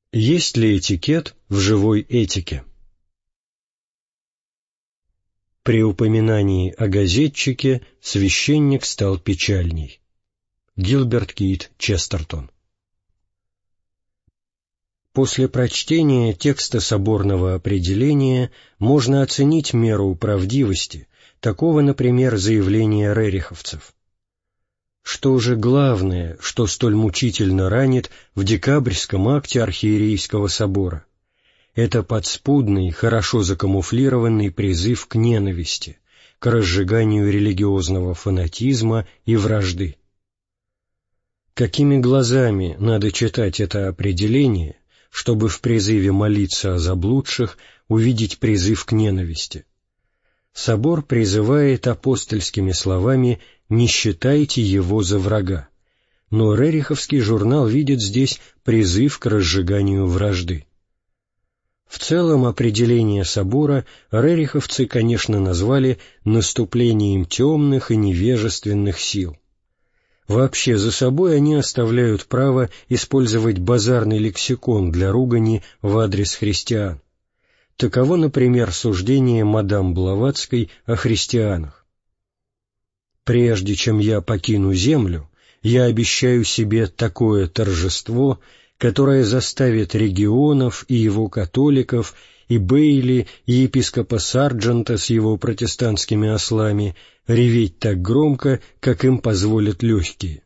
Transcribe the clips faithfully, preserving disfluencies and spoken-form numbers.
Есть ли этикет в живой этике? При упоминании о газетчике священник стал печальней. Гилберт Кит Честертон. После прочтения текста соборного определения можно оценить меру правдивости такого, например, заявления рериховцев. Что же главное, что столь мучительно ранит в декабрьском акте архиерейского собора? Это подспудный, хорошо закамуфлированный призыв к ненависти, к разжиганию религиозного фанатизма и вражды. Какими глазами надо читать это определение, чтобы в призыве молиться о заблудших увидеть призыв к ненависти? Собор призывает апостольскими словами «не считайте его за врага», но рериховский журнал видит здесь призыв к разжиганию вражды. В целом определение собора рериховцы, конечно, назвали наступлением темных и невежественных сил. Вообще за собой они оставляют право использовать базарный лексикон для ругани в адрес христиан. Таково, например, суждение мадам Блаватской о христианах. «Прежде чем я покину землю, я обещаю себе такое торжество, которое заставит регионов и его католиков, и Бейли, и епископа Сарджента с его протестантскими ослами реветь так громко, как им позволят легкие».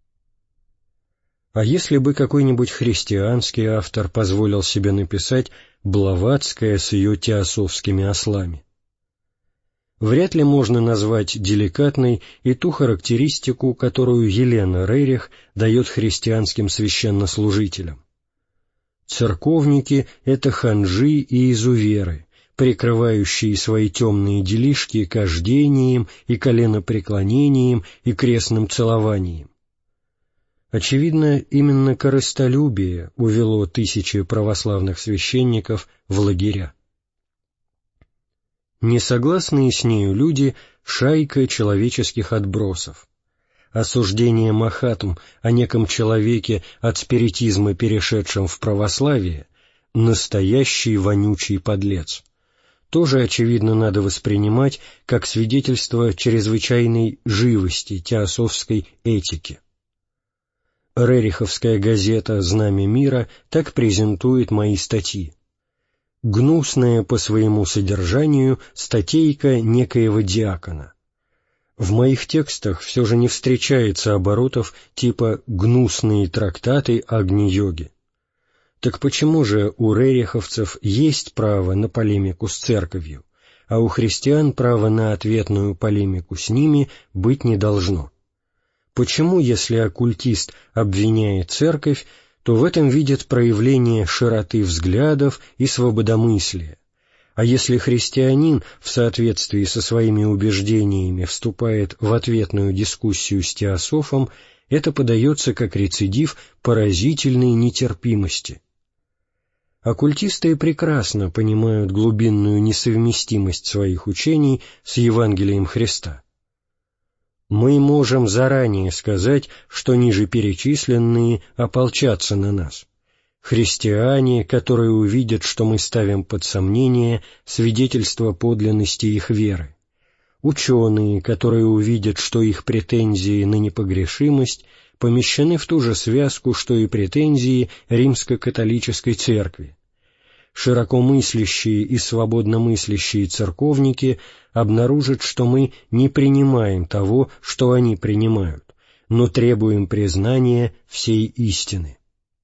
А если бы какой-нибудь христианский автор позволил себе написать «Блаватская с ее теософскими ослами»? Вряд ли можно назвать деликатной и ту характеристику, которую Елена Рерих дает христианским священнослужителям. Церковники — это ханжи и изуверы, прикрывающие свои темные делишки кождением и коленопреклонением и крестным целованием. Очевидно, именно корыстолюбие увело тысячи православных священников в лагеря. Несогласные с нею люди — шайка человеческих отбросов. Осуждение Махатм о неком человеке от спиритизма, перешедшем в православие, — настоящий вонючий подлец. Тоже, очевидно, надо воспринимать как свидетельство чрезвычайной живости теософской этики. Рериховская газета «Знамя мира» так презентует мои статьи. Гнусная по своему содержанию статейка некоего диакона. В моих текстах все же не встречается оборотов типа «гнусные трактаты Агни-йоги». Так почему же у рериховцев есть право на полемику с церковью, а у христиан право на ответную полемику с ними быть не должно? Почему, если оккультист обвиняет церковь, то в этом видит проявление широты взглядов и свободомыслия, а если христианин в соответствии со своими убеждениями вступает в ответную дискуссию с теософом, это подается как рецидив поразительной нетерпимости? Оккультисты прекрасно понимают глубинную несовместимость своих учений с Евангелием Христа. Мы можем заранее сказать, что нижеперечисленные ополчатся на нас. Христиане, которые увидят, что мы ставим под сомнение свидетельство подлинности их веры. Ученые, которые увидят, что их претензии на непогрешимость помещены в ту же связку, что и претензии римско-католической церкви. Широкомыслящие и свободномыслящие церковники обнаружат, что мы не принимаем того, что они принимают, но требуем признания всей истины.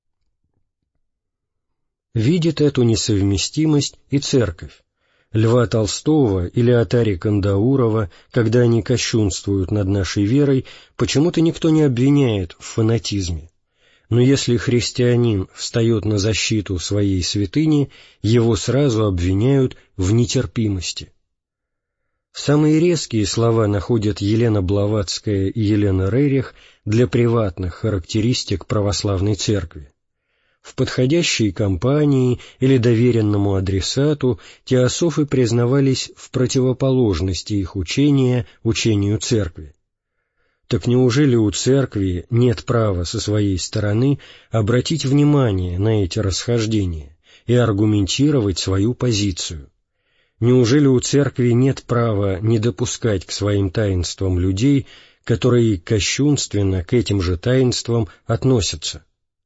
Видит эту несовместимость и церковь. Льва Толстого или Атари Кандаурова, когда они кощунствуют над нашей верой, почему-то никто не обвиняет в фанатизме. Но если христианин встает на защиту своей святыни, его сразу обвиняют в нетерпимости. Самые резкие слова находят Елена Блаватская и Елена Рерих для приватных характеристик православной церкви. В подходящей компании или доверенному адресату теософы признавались в противоположности их учения учению церкви. Так неужели у Церкви нет права со своей стороны обратить внимание на эти расхождения и аргументировать свою позицию? Неужели у Церкви нет права не допускать к своим таинствам людей, которые кощунственно к этим же таинствам относятся?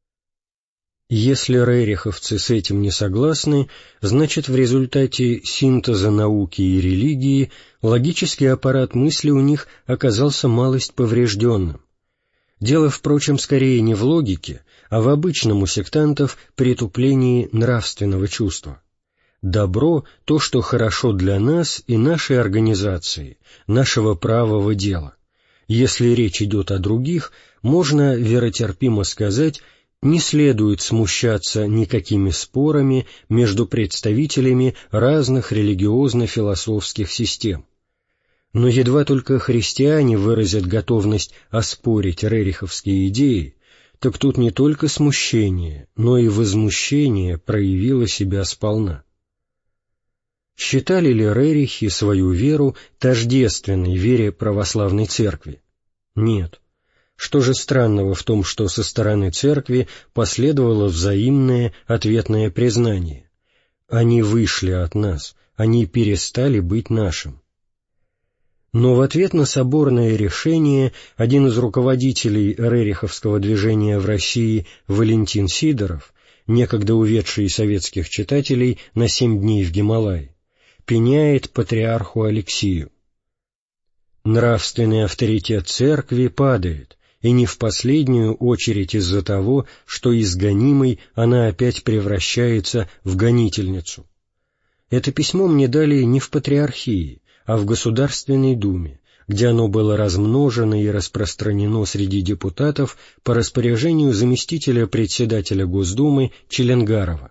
Если рериховцы с этим не согласны, значит, в результате синтеза науки и религии логический аппарат мысли у них оказался малость поврежденным. Дело, впрочем, скорее не в логике, а в обычном у сектантов притуплении нравственного чувства. Добро — то, что хорошо для нас и нашей организации, нашего правого дела. Если речь идет о других, можно веротерпимо сказать, не следует смущаться никакими спорами между представителями разных религиозно-философских систем. Но едва только христиане выразят готовность оспорить рериховские идеи, так тут не только смущение, но и возмущение проявило себя сполна. Считали ли рерихи свою веру тождественной вере православной церкви? Нет. Что же странного в том, что со стороны церкви последовало взаимное ответное признание? Они вышли от нас, они перестали быть нашим. Но в ответ на соборное решение один из руководителей рериховского движения в России, Валентин Сидоров, некогда уведший советских читателей на семь дней в Гималай, пеняет патриарху Алексию. Нравственный авторитет церкви падает, и не в последнюю очередь из-за того, что из гонимой она опять превращается в гонительницу. Это письмо мне дали не в патриархии, а в Государственной Думе, где оно было размножено и распространено среди депутатов по распоряжению заместителя председателя Госдумы Челенгарова.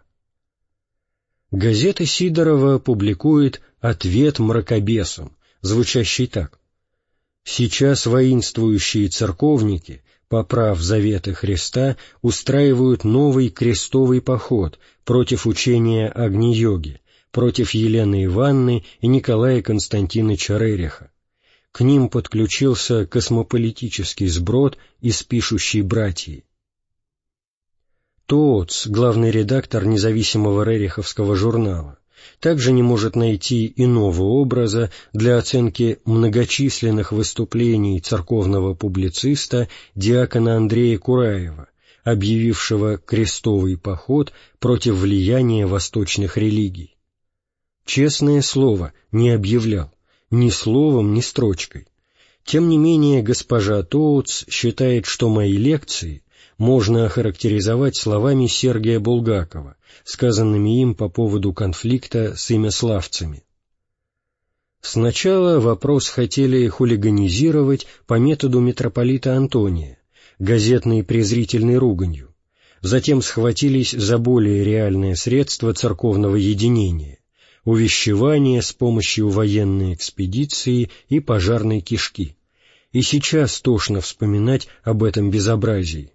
Газета Сидорова публикует «Ответ мракобесам», звучащий так: «Сейчас воинствующие церковники, поправ заветы Христа, устраивают новый крестовый поход против учения Агни-йоги, против Елены Ивановны и Николая Константиновича Рериха. К ним подключился космополитический сброд из пишущей братьи». Тооц, главный редактор независимого рериховского журнала, также не может найти иного образа для оценки многочисленных выступлений церковного публициста диакона Андрея Кураева, объявившего крестовый поход против влияния восточных религий. Честное слово, не объявлял, ни словом, ни строчкой. Тем не менее, госпожа Тооц считает, что мои лекции можно охарактеризовать словами Сергия Булгакова, сказанными им по поводу конфликта с имяславцами. Сначала вопрос хотели хулиганизировать по методу митрополита Антония, газетной презрительной руганью, затем схватились за более реальное средство церковного единения — увещевание с помощью военной экспедиции и пожарной кишки. И сейчас тошно вспоминать об этом безобразии.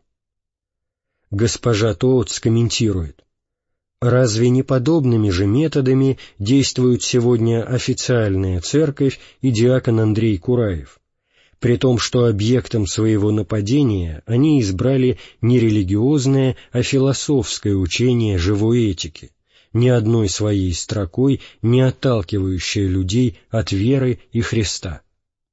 Госпожа Тооц комментирует: «Разве не подобными же методами действуют сегодня официальная церковь и диакон Андрей Кураев, при том, что объектом своего нападения они избрали не религиозное, а философское учение живой этики, ни одной своей строкой не отталкивающее людей от веры и Христа».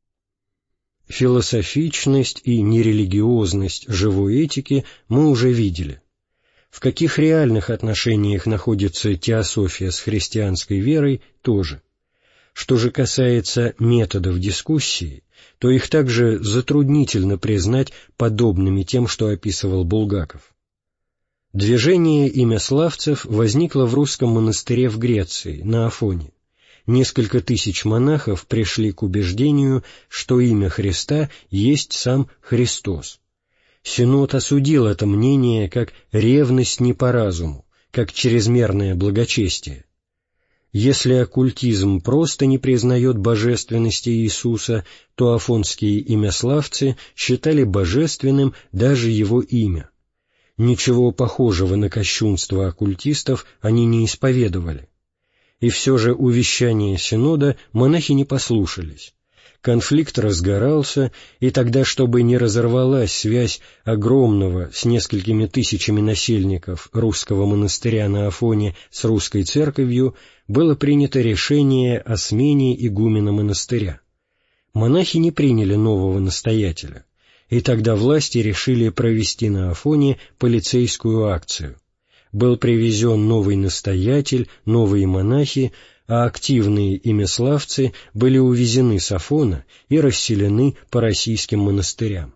Философичность и нерелигиозность живой этики мы уже видели. В каких реальных отношениях находится теософия с христианской верой, тоже. Что же касается методов дискуссии, то их также затруднительно признать подобными тем, что описывал Булгаков. Движение имяславцев возникло в русском монастыре в Греции, на Афоне. Несколько тысяч монахов пришли к убеждению, что имя Христа есть сам Христос. Синод осудил это мнение как ревность не по разуму, как чрезмерное благочестие. Если оккультизм просто не признает божественности Иисуса, то афонские имяславцы считали божественным даже его имя. Ничего похожего на кощунство оккультистов они не исповедовали. И все же увещания Синода монахи не послушались. Конфликт разгорался, и тогда, чтобы не разорвалась связь огромного с несколькими тысячами насельников русского монастыря на Афоне с русской церковью, было принято решение о смене игумена монастыря. Монахи не приняли нового настоятеля, и тогда власти решили провести на Афоне полицейскую акцию. Был привезен новый настоятель, новые монахи, а активные имяславцы были увезены с Афона и расселены по российским монастырям.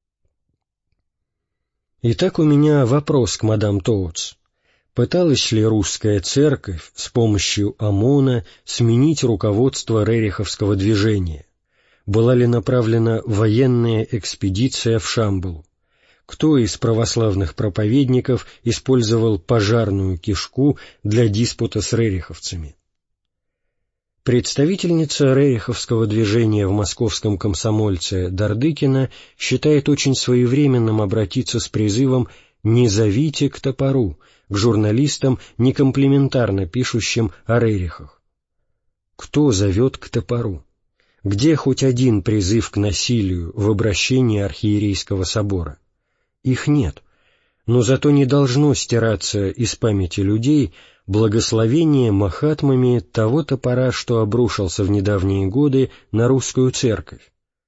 Итак, у меня вопрос к мадам Тоутс. Пыталась ли русская церковь с помощью ОМОНа сменить руководство рериховского движения? Была ли направлена военная экспедиция в Шамбалу? Кто из православных проповедников использовал пожарную кишку для диспута с рериховцами? Представительница рериховского движения в московском комсомольце Дардыкина считает очень своевременным обратиться с призывом «Не зовите к топору» к журналистам, некомплиментарно пишущим о рерихах. Кто зовет к топору? Где хоть один призыв к насилию в обращении архиерейского собора? Их нет, но зато не должно стираться из памяти людей благословение махатмами того топора, что обрушился в недавние годы на русскую церковь.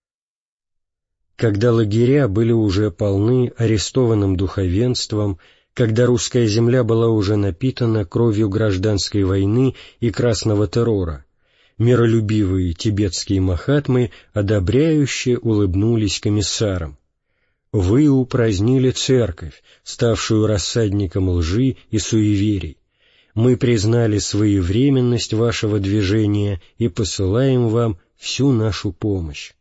Когда лагеря были уже полны арестованным духовенством, когда русская земля была уже напитана кровью гражданской войны и красного террора, миролюбивые тибетские махатмы одобряюще улыбнулись комиссарам. Вы упразднили церковь, ставшую рассадником лжи и суеверий. Мы признали своевременность вашего движения и посылаем вам всю нашу помощь.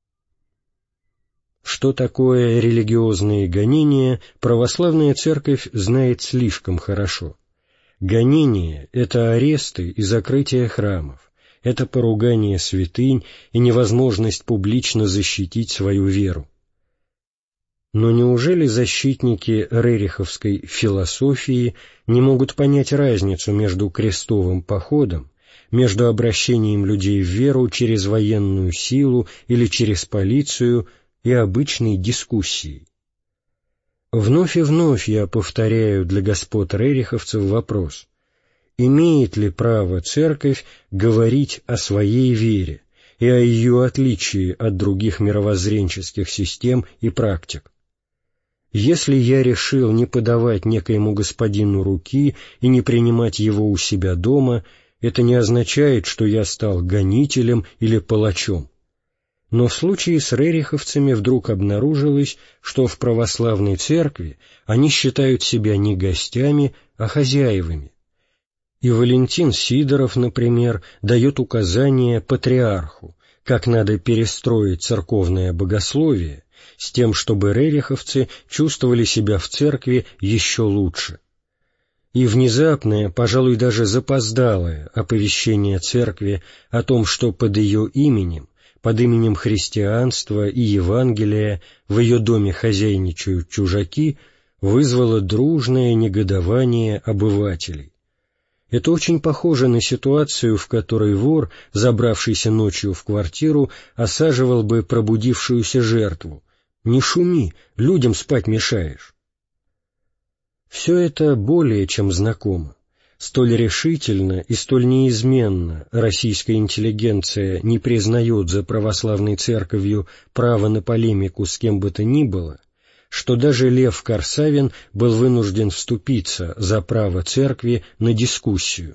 Что такое религиозные гонения, православная церковь знает слишком хорошо. Гонения — это аресты и закрытие храмов, это поругание святынь и невозможность публично защитить свою веру. Но неужели защитники рериховской философии не могут понять разницу между крестовым походом, между обращением людей в веру через военную силу или через полицию и обычной дискуссией? Вновь и вновь я повторяю для господ рериховцев вопрос: имеет ли право церковь говорить о своей вере и о ее отличии от других мировоззренческих систем и практик? Если я решил не подавать некоему господину руки и не принимать его у себя дома, это не означает, что я стал гонителем или палачом. Но в случае с рериховцами вдруг обнаружилось, что в православной церкви они считают себя не гостями, а хозяевами. И Валентин Сидоров, например, дает указания патриарху, как надо перестроить церковное богословие, с тем, чтобы рериховцы чувствовали себя в церкви еще лучше. И внезапное, пожалуй, даже запоздалое оповещение церкви о том, что под ее именем, под именем христианства и Евангелия в ее доме хозяйничают чужаки, вызвало дружное негодование обывателей. Это очень похоже на ситуацию, в которой вор, забравшийся ночью в квартиру, осаживал бы пробудившуюся жертву: «Не шуми, людям спать мешаешь». Все это более чем знакомо. Столь решительно и столь неизменно российская интеллигенция не признает за православной церковью право на полемику с кем бы то ни было, что даже Лев Корсавин был вынужден вступиться за право церкви на дискуссию.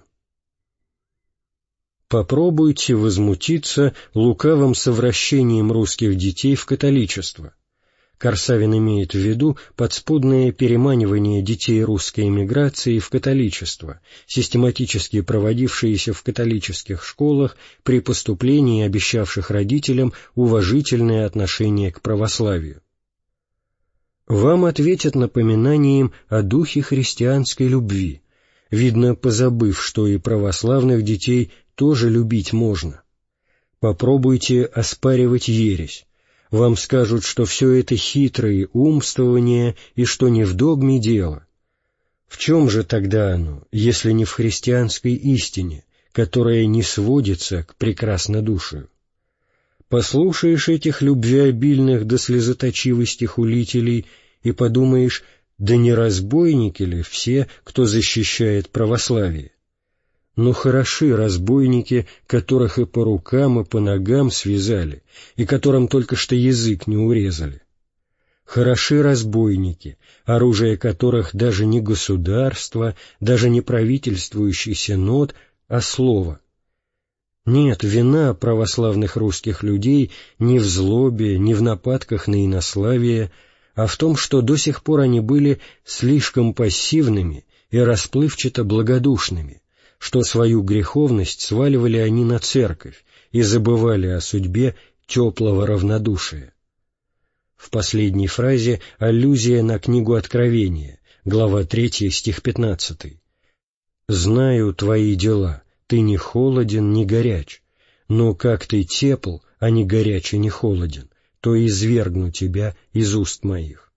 Попробуйте возмутиться лукавым совращением русских детей в католичество. Корсавин имеет в виду подспудное переманивание детей русской эмиграции в католичество, систематически проводившееся в католических школах при поступлении, обещавших родителям уважительное отношение к православию. Вам ответят напоминанием о духе христианской любви, видно, позабыв, что и православных детей тоже любить можно. Попробуйте оспаривать ересь. Вам скажут, что все это хитрые умствования и что не в догме дело. В чем же тогда оно, если не в христианской истине, которая не сводится к прекраснодушию? Послушаешь этих любвеобильных до слезоточивости хулителей и подумаешь, да не разбойники ли все, кто защищает православие? Но хороши разбойники, которых и по рукам, и по ногам связали, и которым только что язык не урезали. Хороши разбойники, оружие которых даже не государство, даже не правительствующий синод, а слово. Нет, вина православных русских людей не в злобе, не в нападках на инославие, а в том, что до сих пор они были слишком пассивными и расплывчато благодушными, что свою греховность сваливали они на церковь и забывали о судьбе теплого равнодушия. В последней фразе аллюзия на книгу Откровения, глава третья, стих пятнадцатый. «Знаю твои дела, ты не холоден, не горяч, но как ты тепл, а не горяч и не холоден, то извергну тебя из уст моих».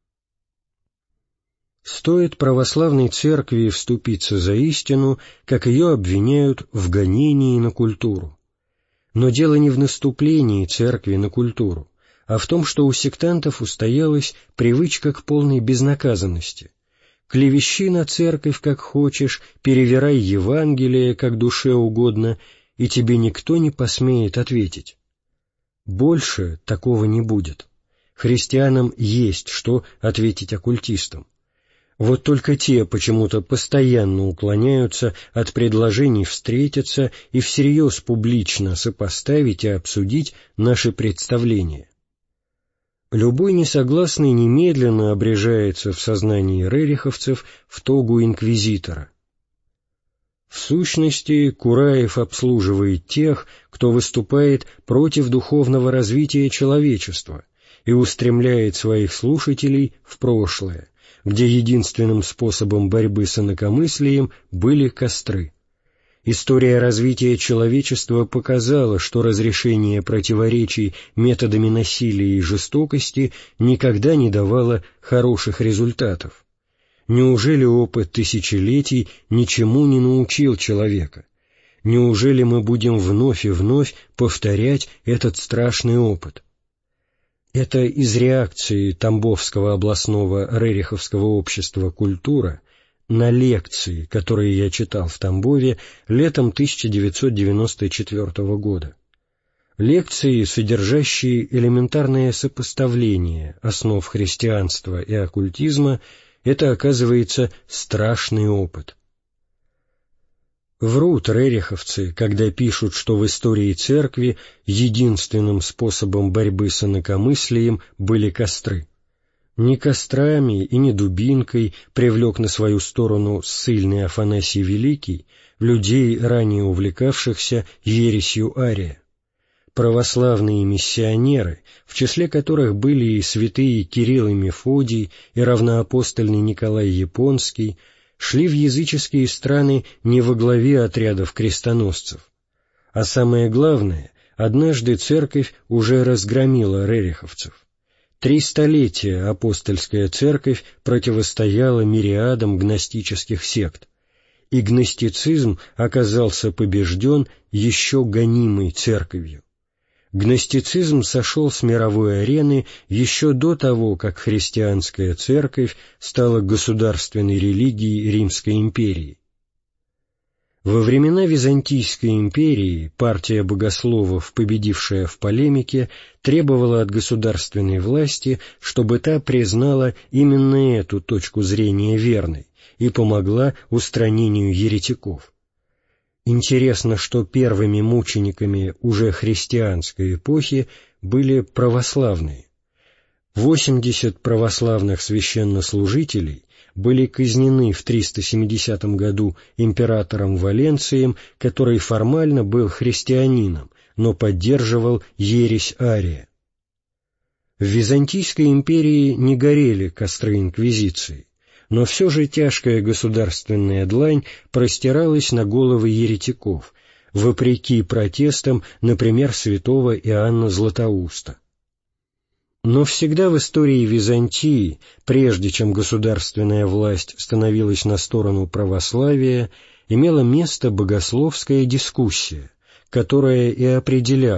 Стоит православной церкви вступиться за истину, как ее обвиняют в гонении на культуру. Но дело не в наступлении церкви на культуру, а в том, что у сектантов устоялась привычка к полной безнаказанности. Клевещи на церковь как хочешь, перевирай Евангелие как душе угодно, и тебе никто не посмеет ответить. Больше такого не будет. Христианам есть что ответить оккультистам. Вот только те почему-то постоянно уклоняются от предложений встретиться и всерьез публично сопоставить и обсудить наши представления. Любой несогласный немедленно обрежается в сознании рериховцев в тогу инквизитора. В сущности, Кураев обслуживает тех, кто выступает против духовного развития человечества и устремляет своих слушателей в прошлое, где единственным способом борьбы с инакомыслием были костры. История развития человечества показала, что разрешение противоречий методами насилия и жестокости никогда не давало хороших результатов. Неужели опыт тысячелетий ничему не научил человека? Неужели мы будем вновь и вновь повторять этот страшный опыт? Это из реакции Тамбовского областного рериховского общества «Культура» на лекции, которые я читал в Тамбове летом тысяча девятьсот девяносто четвёртого года. Лекции, содержащие элементарное сопоставление основ христианства и оккультизма, это, оказывается, страшный опыт. Врут рериховцы, когда пишут, что в истории церкви единственным способом борьбы с инакомыслием были костры. Ни кострами и ни дубинкой привлек на свою сторону ссыльный Афанасий Великий людей, ранее увлекавшихся ересью Ария. Православные миссионеры, в числе которых были и святые Кирилл и Мефодий, и равноапостольный Николай Японский, шли в языческие страны не во главе отрядов крестоносцев. А самое главное, однажды церковь уже разгромила рериховцев. Три столетия апостольская церковь противостояла мириадам гностических сект, и гностицизм оказался побежден еще гонимой церковью. Гностицизм сошел с мировой арены еще до того, как христианская церковь стала государственной религией Римской империи. Во времена Византийской империи партия богословов, победившая в полемике, требовала от государственной власти, чтобы та признала именно эту точку зрения верной и помогла устранению еретиков. Интересно, что первыми мучениками уже христианской эпохи были православные. восемьдесят православных священнослужителей были казнены в триста семидесятом году императором Валенцием, который формально был христианином, но поддерживал ересь Ария. В Византийской империи не горели костры инквизиции, но все же тяжкая государственная длань простиралась на головы еретиков, вопреки протестам, например, святого Иоанна Златоуста. Но всегда в истории Византии, прежде чем государственная власть становилась на сторону православия, имела место богословская дискуссия, которая и определяла,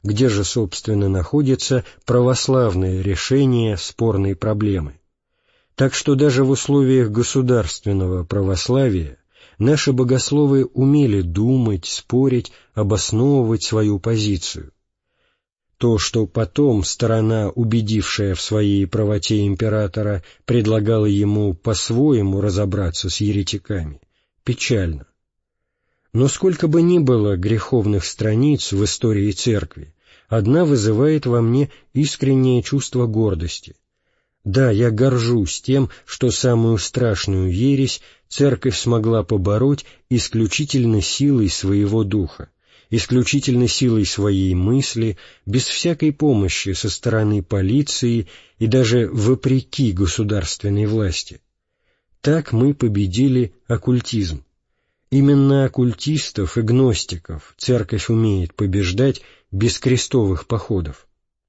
где же, собственно, находится православное решение спорной проблемы. Так что даже в условиях государственного православия наши богословы умели думать, спорить, обосновывать свою позицию. То, что потом сторона, убедившая в своей правоте императора, предлагала ему по-своему разобраться с еретиками, печально. Но сколько бы ни было греховных страниц в истории Церкви, одна вызывает во мне искреннее чувство гордости. Да, я горжусь тем, что самую страшную ересь Церковь смогла побороть исключительно силой своего духа, исключительно силой своей мысли, без всякой помощи со стороны полиции и даже вопреки государственной власти. Так мы победили оккультизм. Именно оккультистов и гностиков Церковь умеет побеждать без крестовых походов.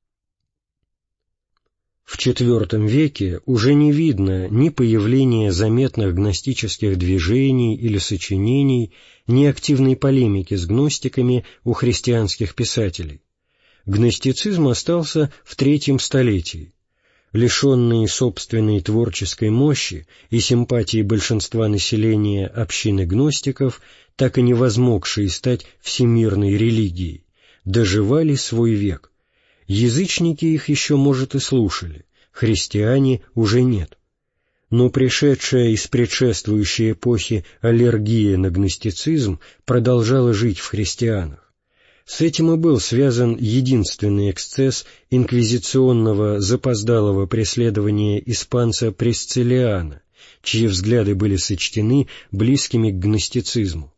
В четвёртом веке уже не видно ни появления заметных гностических движений или сочинений, ни активной полемики с гностиками у христианских писателей. Гностицизм остался в третьем столетии. Лишенные собственной творческой мощи и симпатии большинства населения общины гностиков, так и не возмогшие стать всемирной религией, доживали свой век. Язычники их еще, может, и слушали, христиане уже нет. Но пришедшая из предшествующей эпохи аллергия на гностицизм продолжала жить в христианах. С этим и был связан единственный эксцесс инквизиционного запоздалого преследования испанца Пресциллиана, чьи взгляды были сочтены близкими к гностицизму.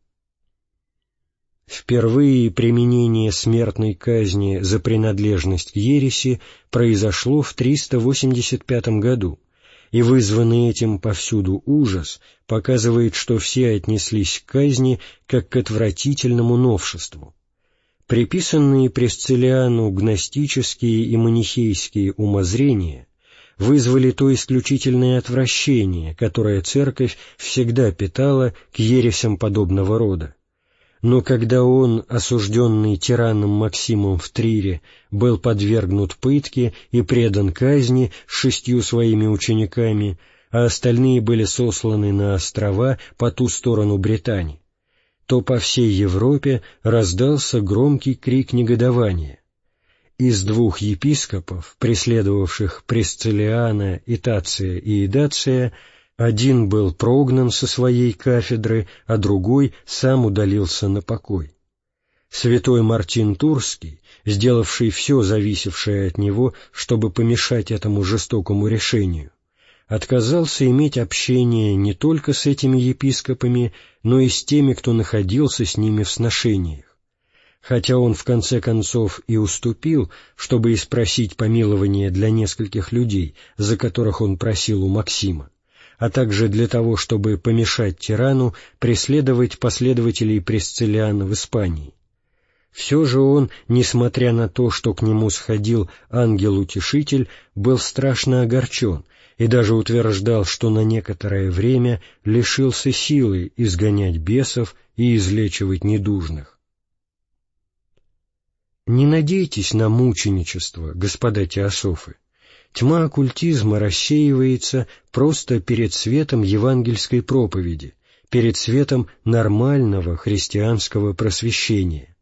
Впервые применение смертной казни за принадлежность к ереси произошло в триста восемьдесят пятом году, и вызванный этим повсюду ужас показывает, что все отнеслись к казни как к отвратительному новшеству. Приписанные Пресциллиану гностические и манихейские умозрения вызвали то исключительное отвращение, которое Церковь всегда питала к ересям подобного рода. Но когда он, осужденный тираном Максимом в Трире, был подвергнут пытке и предан казни с шестью своими учениками, а остальные были сосланы на острова по ту сторону Британии, то по всей Европе раздался громкий крик негодования. Из двух епископов, преследовавших Пресциллиана, Итация и Идация, один был прогнан со своей кафедры, а другой сам удалился на покой. Святой Мартин Турский, сделавший все зависевшее от него, чтобы помешать этому жестокому решению, отказался иметь общение не только с этими епископами, но и с теми, кто находился с ними в сношениях. Хотя он в конце концов и уступил, чтобы испросить помилование для нескольких людей, за которых он просил у Максима, а также для того, чтобы помешать тирану преследовать последователей Пресциллиана в Испании. Все же он, несмотря на то, что к нему сходил ангел-утешитель, был страшно огорчен и даже утверждал, что на некоторое время лишился силы изгонять бесов и излечивать недужных. Не надейтесь на мученичество, господа теософы. Тьма оккультизма рассеивается просто перед светом евангельской проповеди, перед светом нормального христианского просвещения.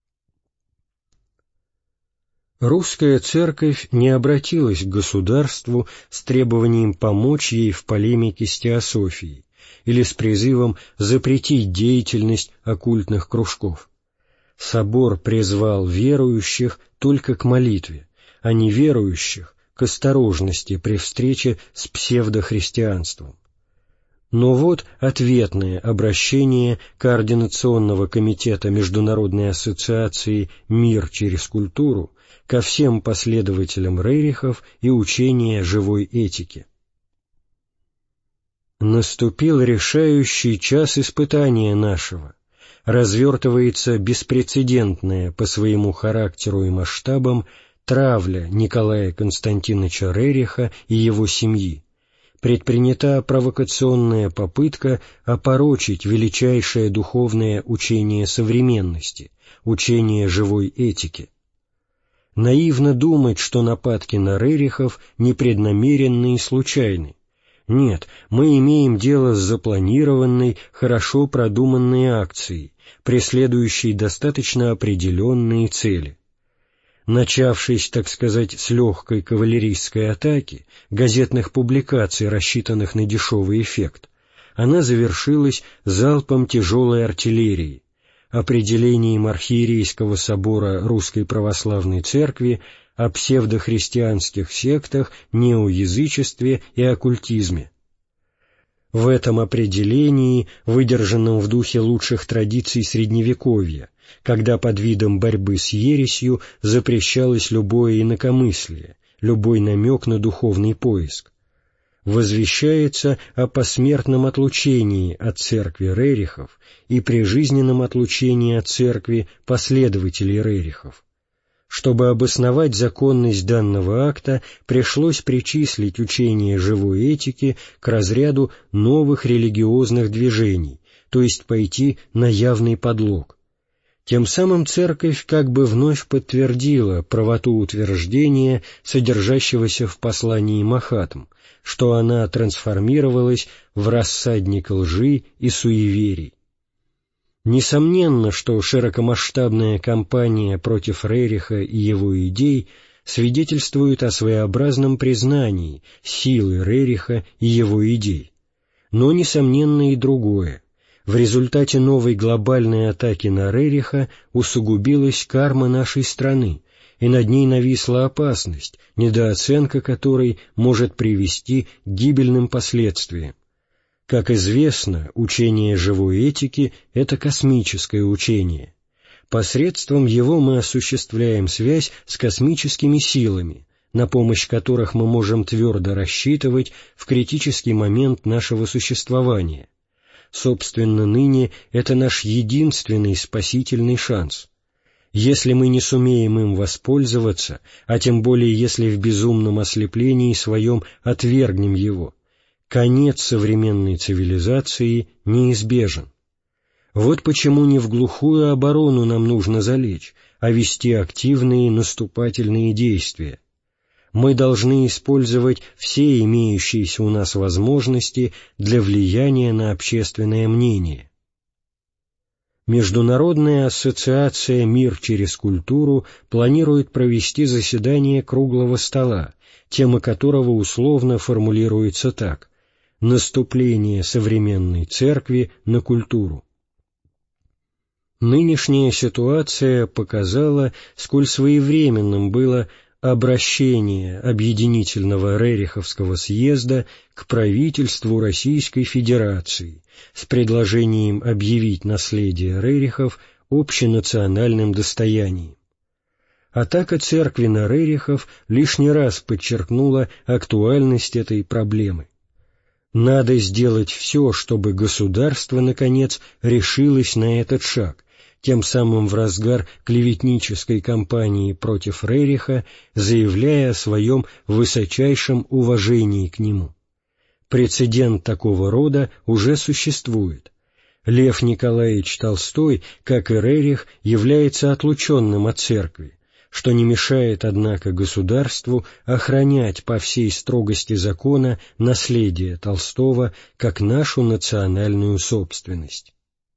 Русская церковь не обратилась к государству с требованием помочь ей в полемике с теософией или с призывом запретить деятельность оккультных кружков. Собор призвал верующих только к молитве, а неверующих к осторожности при встрече с псевдохристианством. Но вот ответное обращение Координационного комитета Международной ассоциации «Мир через культуру» ко всем последователям Рерихов и учения живой этики. Наступил решающий час испытания нашего. Развертывается беспрецедентная по своему характеру и масштабам травля Николая Константиновича Рериха и его семьи. Предпринята провокационная попытка опорочить величайшее духовное учение современности, учение живой этики. Наивно думать, что нападки на рерихов непреднамеренны и случайны. Нет, мы имеем дело с запланированной, хорошо продуманной акцией, преследующей достаточно определенные цели. Начавшись, так сказать, с легкой кавалерийской атаки, газетных публикаций, рассчитанных на дешевый эффект, она завершилась залпом тяжелой артиллерии, определением архиерейского собора Русской Православной Церкви о псевдохристианских сектах, неоязычестве и оккультизме. В этом определении, выдержанном в духе лучших традиций Средневековья, когда под видом борьбы с ересью запрещалось любое инакомыслие, любой намек на духовный поиск, возвещается о посмертном отлучении от церкви рерихов и прижизненном отлучении от церкви последователей рерихов. Чтобы обосновать законность данного акта, пришлось причислить учение живой этики к разряду новых религиозных движений, то есть пойти на явный подлог. Тем самым Церковь как бы вновь подтвердила правоту утверждения, содержащегося в послании Махатм, что она трансформировалась в рассадник лжи и суеверий. Несомненно, что широкомасштабная кампания против Рериха и его идей свидетельствует о своеобразном признании силы Рериха и его идей. Но несомненно и другое. В результате новой глобальной атаки на Рериха усугубилась карма нашей страны, и над ней нависла опасность, недооценка которой может привести к гибельным последствиям. Как известно, учение живой этики — это космическое учение. Посредством его мы осуществляем связь с космическими силами, на помощь которых мы можем твердо рассчитывать в критический момент нашего существования. Собственно, ныне это наш единственный спасительный шанс. Если мы не сумеем им воспользоваться, а тем более если в безумном ослеплении своем отвергнем его, конец современной цивилизации неизбежен. Вот почему не в глухую оборону нам нужно залечь, а вести активные наступательные действия. Мы должны использовать все имеющиеся у нас возможности для влияния на общественное мнение. Международная ассоциация «Мир через культуру» планирует провести заседание круглого стола, тема которого условно формулируется так: «Наступление современной церкви на культуру». Нынешняя ситуация показала, сколь своевременным было обращение Объединительного Рериховского съезда к правительству Российской Федерации с предложением объявить наследие Рерихов общенациональным достоянием. Атака церкви на Рерихов лишний раз подчеркнула актуальность этой проблемы. Надо сделать все, чтобы государство, наконец, решилось на этот шаг, тем самым в разгар клеветнической кампании против Рериха, заявляя о своем высочайшем уважении к нему. Прецедент такого рода уже существует. Лев Николаевич Толстой, как и Рерих, является отлученным от церкви, что не мешает, однако, государству охранять по всей строгости закона наследие Толстого как нашу национальную собственность.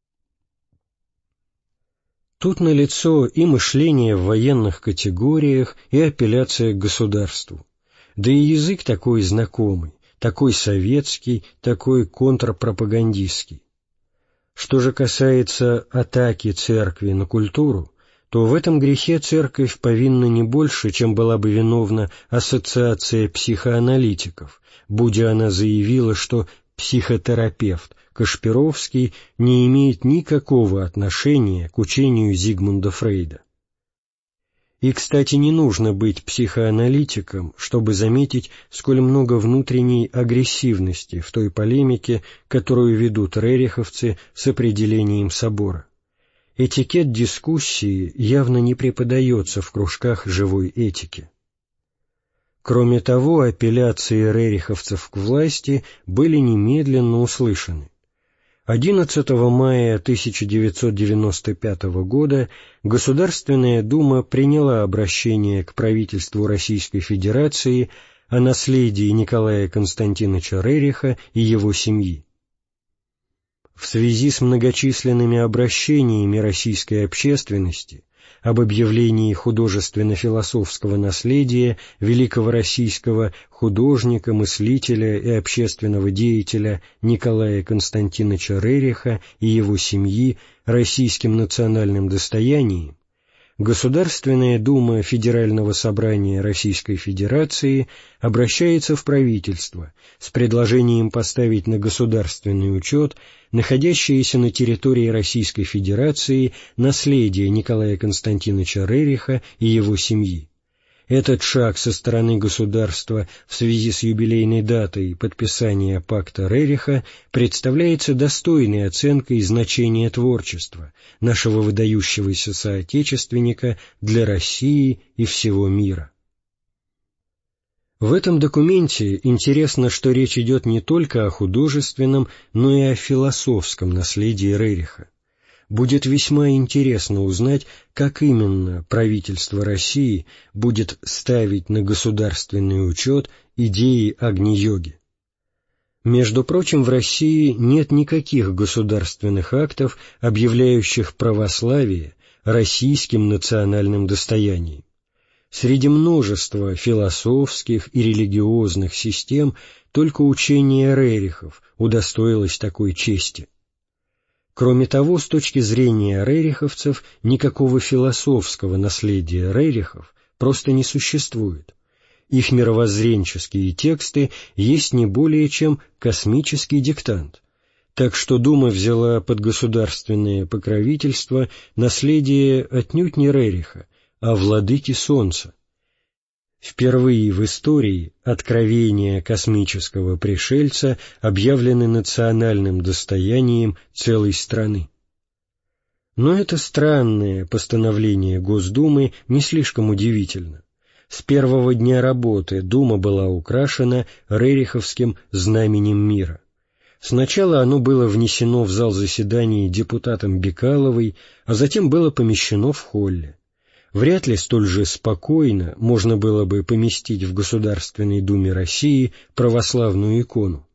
Тут налицо и мышление в военных категориях, и апелляция к государству. Да и язык такой знакомый, такой советский, такой контрпропагандистский. Что же касается атаки церкви на культуру, то в этом грехе церковь повинна не больше, чем была бы виновна ассоциация психоаналитиков, будь она заявила, что психотерапевт Кашпировский не имеет никакого отношения к учению Зигмунда Фрейда. И, кстати, не нужно быть психоаналитиком, чтобы заметить, сколь много внутренней агрессивности в той полемике, которую ведут рериховцы с определением собора. Этикет дискуссии явно не преподается в кружках живой этики. Кроме того, апелляции рериховцев к власти были немедленно услышаны. одиннадцатого мая тысяча девятьсот девяносто пятого года Государственная Дума приняла обращение к правительству Российской Федерации о наследии Николая Константиновича Рериха и его семьи. В связи с многочисленными обращениями российской общественности об объявлении художественно-философского наследия великого российского художника, мыслителя и общественного деятеля Николая Константиновича Рериха и его семьи российским национальным достоянием, Государственная Дума Федерального собрания Российской Федерации обращается в правительство с предложением поставить на государственный учет находящееся на территории Российской Федерации наследие Николая Константиновича Рериха и его семьи. Этот шаг со стороны государства в связи с юбилейной датой подписания пакта Рериха представляется достойной оценкой значения творчества нашего выдающегося соотечественника для России и всего мира. В этом документе интересно, что речь идет не только о художественном, но и о философском наследии Рериха. Будет весьма интересно узнать, как именно правительство России будет ставить на государственный учет идеи Агни-йоги. Между прочим, в России нет никаких государственных актов, объявляющих православие российским национальным достоянием. Среди множества философских и религиозных систем только учение Рерихов удостоилось такой чести. Кроме того, с точки зрения рериховцев, никакого философского наследия Рерихов просто не существует. Их мировоззренческие тексты есть не более чем космический диктант, так что Дума взяла под государственное покровительство наследие отнюдь не Рериха, а владыки Солнца. Впервые в истории откровения космического пришельца объявлены национальным достоянием целой страны. Но это странное постановление Госдумы не слишком удивительно. С первого дня работы Дума была украшена рериховским знаменем мира. Сначала оно было внесено в зал заседаний депутатом Бекаловой, а затем было помещено в холле. Вряд ли столь же спокойно можно было бы поместить в Государственной Думе России православную икону.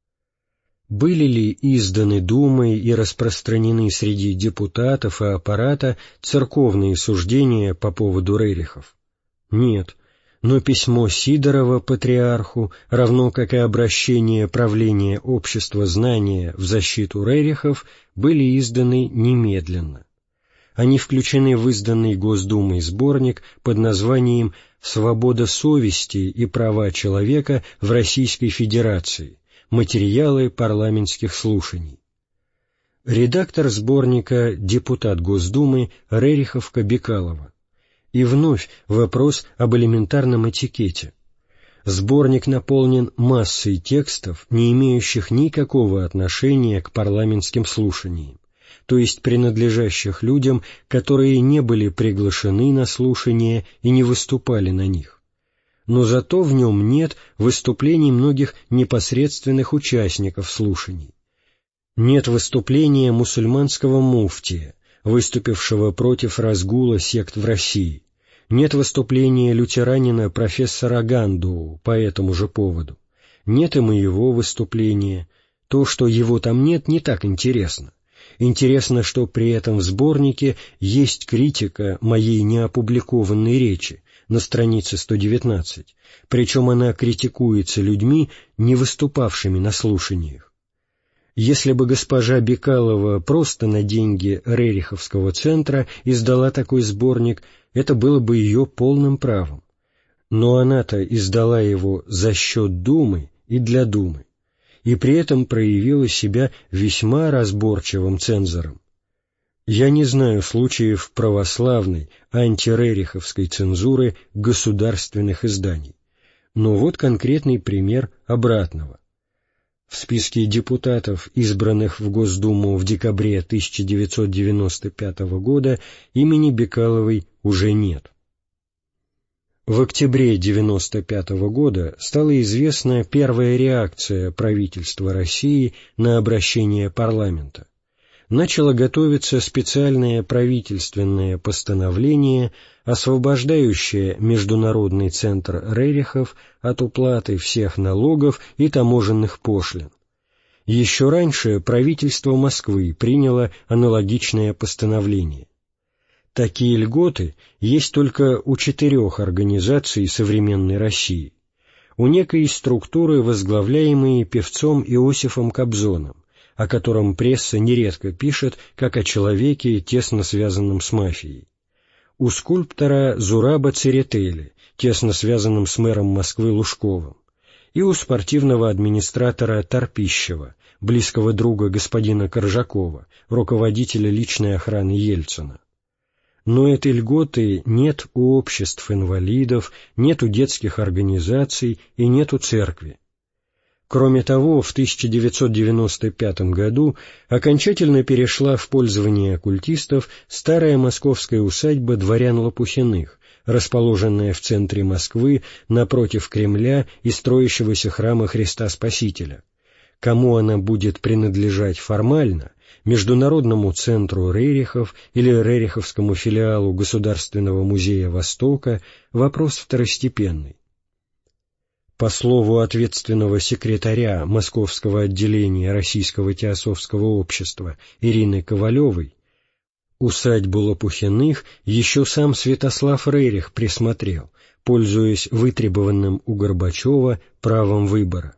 Были ли изданы Думой и распространены среди депутатов и аппарата церковные суждения по поводу Рерихов? Нет, но письмо Сидорова патриарху, равно как и обращение правления Общества знания в защиту Рерихов, были изданы немедленно. Они включены в изданный Госдумой сборник под названием «Свобода совести и права человека в Российской Федерации. Материалы парламентских слушаний». Редактор сборника депутат Госдумы Рериховка-Бекалова. И вновь вопрос об элементарном этикете. Сборник наполнен массой текстов, не имеющих никакого отношения к парламентским слушаниям, то есть принадлежащих людям, которые не были приглашены на слушания и не выступали на них. Но зато в нем нет выступлений многих непосредственных участников слушаний. Нет выступления мусульманского муфтия, выступившего против разгула сект в России. Нет выступления лютеранина профессора Гандоу по этому же поводу. Нет и моего выступления. То, что его там нет, не так интересно. Интересно, что при этом в сборнике есть критика моей неопубликованной речи на странице сто девятнадцать, причем она критикуется людьми, не выступавшими на слушаниях. Если бы госпожа Бекалова просто на деньги Рериховского центра издала такой сборник, это было бы ее полным правом. Но она-то издала его за счет Думы и для Думы, и при этом проявила себя весьма разборчивым цензором. Я не знаю случаев православной антирериховской цензуры государственных изданий, но вот конкретный пример обратного. В списке депутатов, избранных в Госдуму в декабре тысяча девятьсот девяносто пятого года, имени Бекаловой уже нет. В октябре девяносто пятого года стала известна первая реакция правительства России на обращение парламента. Начало готовиться специальное правительственное постановление, освобождающее Международный центр Рерихов от уплаты всех налогов и таможенных пошлин. Еще раньше правительство Москвы приняло аналогичное постановление. Такие льготы есть только у четырех организаций современной России. У некой структуры, возглавляемой певцом Иосифом Кобзоном, о котором пресса нередко пишет как о человеке, тесно связанном с мафией. У скульптора Зураба Церетели, тесно связанным с мэром Москвы Лужковым. И у спортивного администратора Торпищева, близкого друга господина Коржакова, руководителя личной охраны Ельцина. Но этой льготы нет у обществ инвалидов, нет у детских организаций и нет у церкви. Кроме того, в тысяча девятьсот девяносто пятом году окончательно перешла в пользование оккультистов старая московская усадьба дворян Лопухиных, расположенная в центре Москвы напротив Кремля и строящегося храма Христа Спасителя. Кому она будет принадлежать формально, Международному центру Рерихов или Рериховскому филиалу Государственного музея Востока, вопрос второстепенный. По слову ответственного секретаря Московского отделения Российского теософского общества Ирины Ковалевой, усадьбу Лопухиных еще сам Святослав Рерих присмотрел, пользуясь вытребованным у Горбачева правом выбора.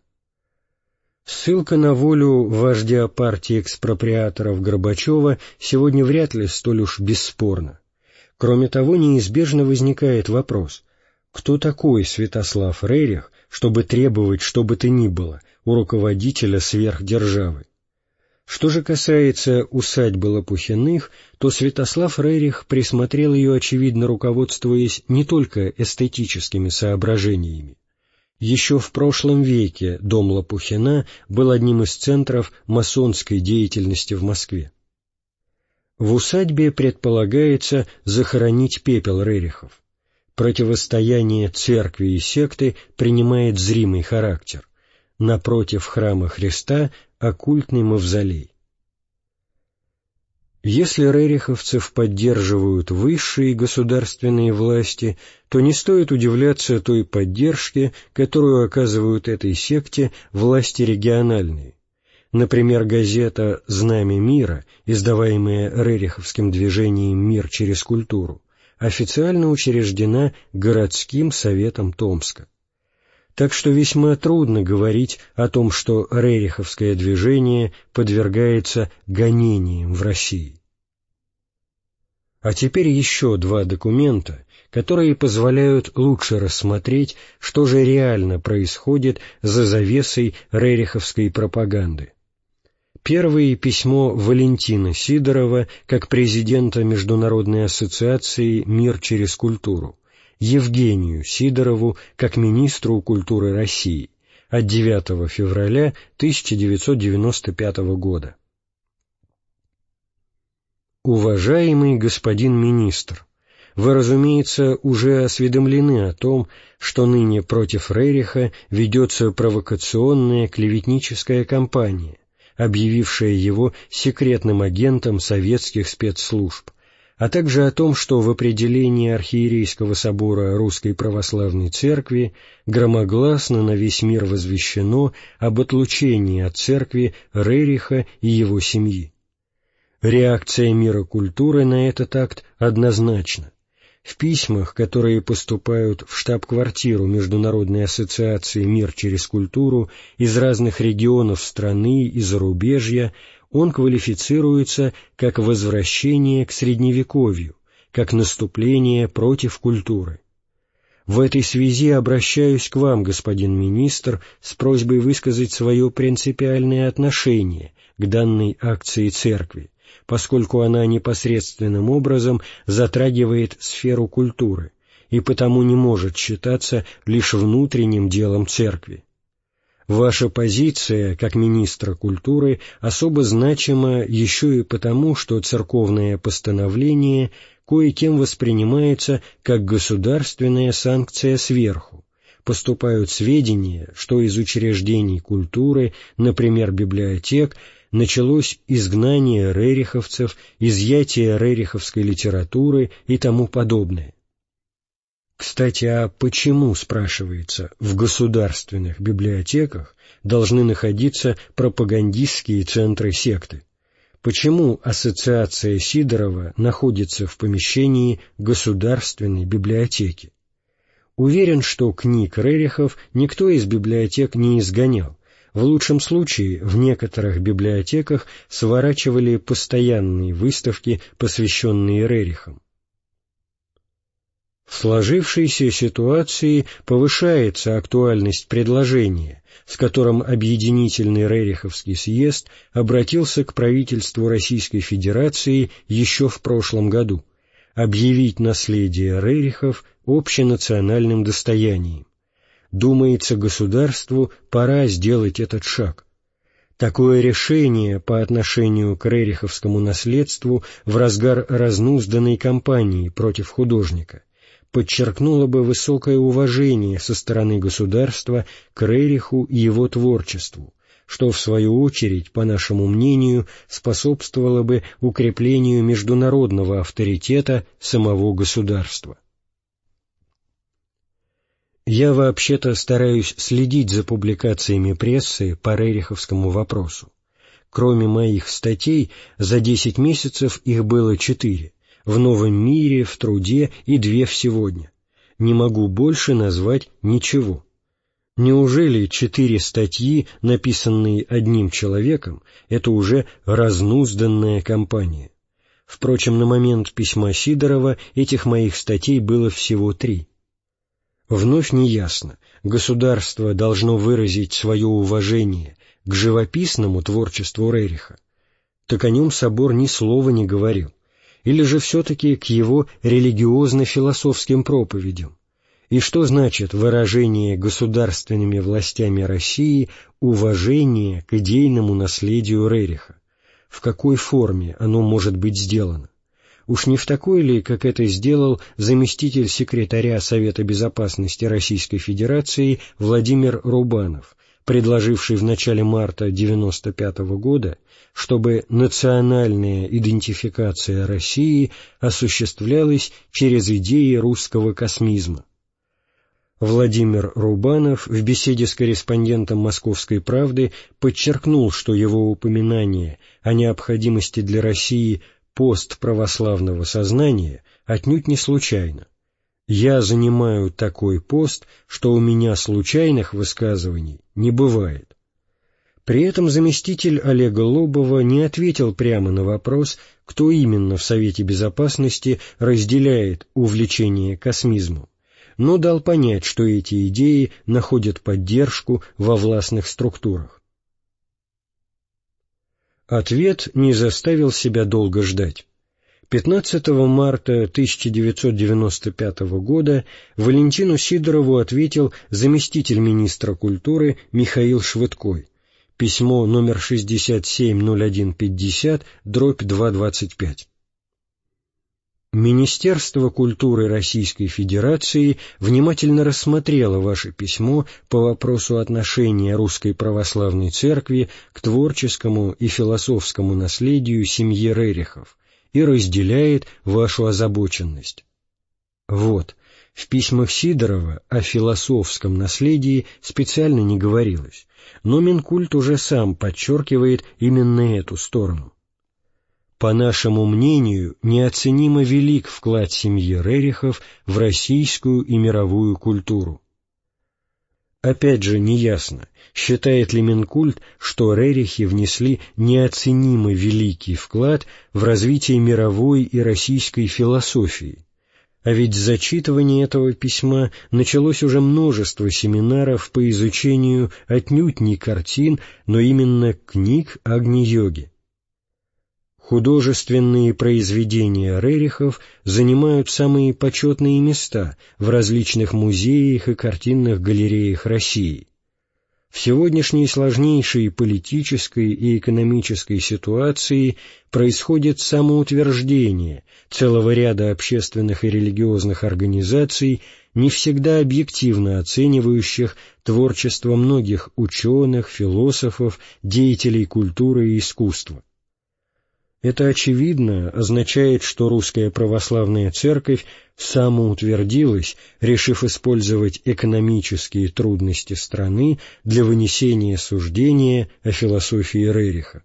Ссылка на волю вождя партии экспроприаторов Горбачева сегодня вряд ли столь уж бесспорна. Кроме того, неизбежно возникает вопрос, кто такой Святослав Рерих, чтобы требовать что бы то ни было у руководителя сверхдержавы? Что же касается усадьбы Лопухиных, то Святослав Рерих присмотрел ее, очевидно, руководствуясь не только эстетическими соображениями. Еще в прошлом веке дом Лопухина был одним из центров масонской деятельности в Москве. В усадьбе предполагается захоронить пепел Рерихов. Противостояние церкви и секты принимает зримый характер. Напротив храма Христа оккультный мавзолей. Если рериховцев поддерживают высшие государственные власти, то не стоит удивляться той поддержке, которую оказывают этой секте власти региональные. Например, газета «Знамя мира», издаваемая рериховским движением «Мир через культуру», официально учреждена городским советом Томска. Так что весьма трудно говорить о том, что рериховское движение подвергается гонениям в России. А теперь еще два документа, которые позволяют лучше рассмотреть, что же реально происходит за завесой рериховской пропаганды. Первое — письмо Валентина Сидорова как президента Международной ассоциации «Мир через культуру», Евгению Сидорову как министру культуры России от девятого февраля тысяча девятьсот девяносто пятого года. Уважаемый господин министр, вы, разумеется, уже осведомлены о том, что ныне против Рериха ведется провокационная клеветническая кампания, объявившая его секретным агентом советских спецслужб, а также о том, что в определении Архиерейского собора Русской Православной Церкви громогласно на весь мир возвещено об отлучении от Церкви Рериха и его семьи. Реакция мира культуры на этот акт однозначна. В письмах, которые поступают в штаб-квартиру Международной ассоциации «Мир через культуру» из разных регионов страны и зарубежья, он квалифицируется как возвращение к Средневековью, как наступление против культуры. В этой связи обращаюсь к вам, господин министр, с просьбой высказать свое принципиальное отношение к данной акции Церкви, поскольку она непосредственным образом затрагивает сферу культуры и потому не может считаться лишь внутренним делом Церкви. Ваша позиция, как министра культуры, особо значима еще и потому, что церковное постановление кое-кем воспринимается как государственная санкция сверху. Поступают сведения, что из учреждений культуры, например, библиотек, началось изгнание рериховцев, изъятие рериховской литературы и тому подобное. Кстати, а почему, спрашивается, в государственных библиотеках должны находиться пропагандистские центры секты? Почему ассоциация Сидорова находится в помещении государственной библиотеки? Уверен, что книг Рерихов никто из библиотек не изгонял. В лучшем случае в некоторых библиотеках сворачивали постоянные выставки, посвященные Рерихам. В сложившейся ситуации повышается актуальность предложения, с которым Объединительный Рериховский съезд обратился к правительству Российской Федерации еще в прошлом году объявить наследие Рерихов общенациональным достоянием. Думается, государству пора сделать этот шаг. Такое решение по отношению к рериховскому наследству в разгар разнузданной кампании против художника подчеркнуло бы высокое уважение со стороны государства к Рериху и его творчеству, что, в свою очередь, по нашему мнению, способствовало бы укреплению международного авторитета самого государства. Я вообще-то стараюсь следить за публикациями прессы по рериховскому вопросу. Кроме моих статей, за десять месяцев их было четыре. В «Новом мире», в «Труде» и две в «Сегодня». Не могу больше назвать ничего. Неужели четыре статьи, написанные одним человеком, это уже разнузданная кампания? Впрочем, на момент письма Сидорова этих моих статей было всего три. Вновь неясно, государство должно выразить свое уважение к живописному творчеству Рериха, так о нем собор ни слова не говорил, или же все-таки к его религиозно-философским проповедям. И что значит выражение государственными властями России уважения к идейному наследию Рериха? В какой форме оно может быть сделано? Уж не в такой ли, как это сделал заместитель секретаря Совета Безопасности Российской Федерации Владимир Рубанов, предложивший в начале марта девяносто пятого года, чтобы национальная идентификация России осуществлялась через идеи русского космизма. Владимир Рубанов в беседе с корреспондентом «Московской правды» подчеркнул, что его упоминание о необходимости для России постправославного сознания отнюдь не случайно. «Я занимаю такой пост, что у меня случайных высказываний не бывает». При этом заместитель Олега Лобова не ответил прямо на вопрос, кто именно в Совете Безопасности разделяет увлечение космизмом, но дал понять, что эти идеи находят поддержку во властных структурах. Ответ не заставил себя долго ждать. пятнадцатого марта тысяча девятьсот девяносто пятого года Валентину Сидорову ответил заместитель министра культуры Михаил Швыдкой. Письмо номер шестьдесят семь ноль один пятьдесят дробь два двадцать пять. Министерство культуры Российской Федерации внимательно рассмотрело ваше письмо по вопросу отношения Русской Православной Церкви к творческому и философскому наследию семьи Рерихов и разделяет вашу озабоченность. Вот, в письмах Сидорова о философском наследии специально не говорилось, но Минкульт уже сам подчеркивает именно эту сторону. По нашему мнению, неоценимо велик вклад семьи Рерихов в российскую и мировую культуру. Опять же неясно, считает ли Минкульт, что Рерихи внесли неоценимо великий вклад в развитие мировой и российской философии. А ведь с зачитывания этого письма началось уже множество семинаров по изучению отнюдь не картин, но именно книг Агни-йоги. Художественные произведения Рерихов занимают самые почетные места в различных музеях и картинных галереях России. В сегодняшней сложнейшей политической и экономической ситуации происходит самоутверждение целого ряда общественных и религиозных организаций, не всегда объективно оценивающих творчество многих ученых, философов, деятелей культуры и искусства. Это, очевидно, означает, что русская православная церковь самоутвердилась, решив использовать экономические трудности страны для вынесения суждения о философии Рериха.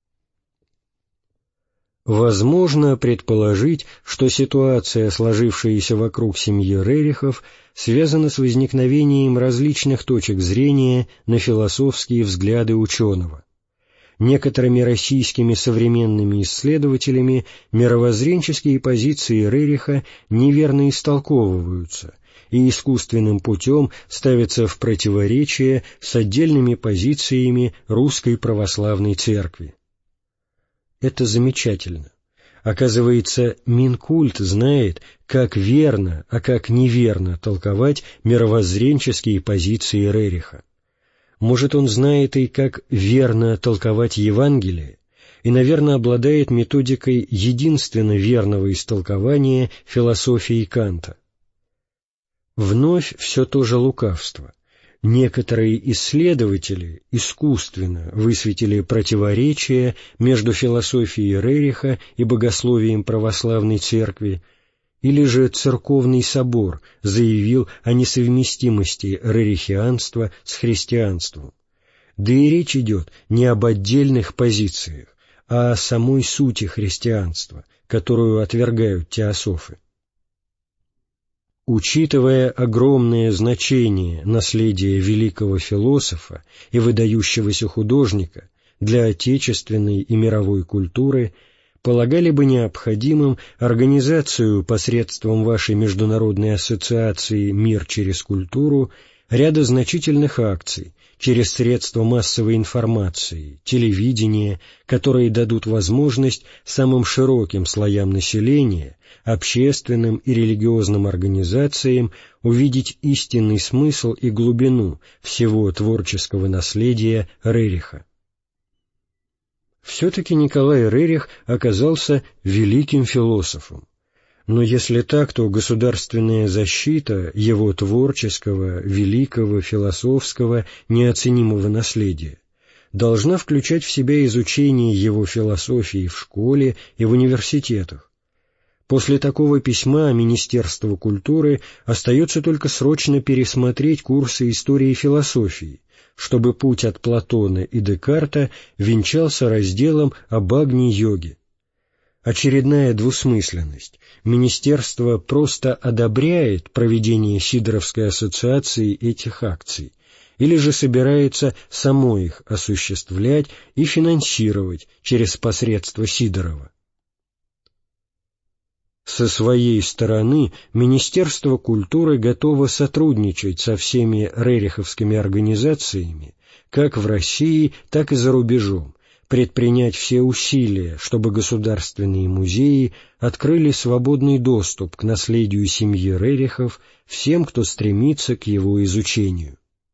Возможно предположить, что ситуация, сложившаяся вокруг семьи Рерихов, связана с возникновением различных точек зрения на философские взгляды ученого. Некоторыми российскими современными исследователями мировоззренческие позиции Рериха неверно истолковываются и искусственным путем ставятся в противоречие с отдельными позициями Русской Православной Церкви. Это замечательно. Оказывается, Минкульт знает, как верно, а как неверно толковать мировоззренческие позиции Рериха. Может, он знает и как верно толковать Евангелие, и, наверное, обладает методикой единственно верного истолкования философии Канта. Вновь все то же лукавство. Некоторые исследователи искусственно высветили противоречия между философией Рериха и богословием православной церкви, или же Церковный собор заявил о несовместимости рерихианства с христианством. Да и речь идет не об отдельных позициях, а о самой сути христианства, которую отвергают теософы. Учитывая огромное значение наследия великого философа и выдающегося художника для отечественной и мировой культуры, полагали бы необходимым организацию посредством вашей международной ассоциации «Мир через культуру» ряда значительных акций через средства массовой информации, телевидение, которые дадут возможность самым широким слоям населения, общественным и религиозным организациям увидеть истинный смысл и глубину всего творческого наследия Рериха. Все-таки Николай Рерих оказался великим философом. Но если так, то государственная защита его творческого, великого, философского, неоценимого наследия должна включать в себя изучение его философии в школе и в университетах. После такого письма Министерству культуры остается только срочно пересмотреть курсы истории философии, чтобы путь от Платона и Декарта венчался разделом об Агни-йоге. Очередная двусмысленность. Министерство просто одобряет проведение Сидоровской ассоциации этих акций, или же собирается само их осуществлять и финансировать через посредство Сидорова. Со своей стороны Министерство культуры готово сотрудничать со всеми рериховскими организациями, как в России, так и за рубежом, предпринять все усилия, чтобы государственные музеи открыли свободный доступ к наследию семьи Рерихов всем, кто стремится к его изучению.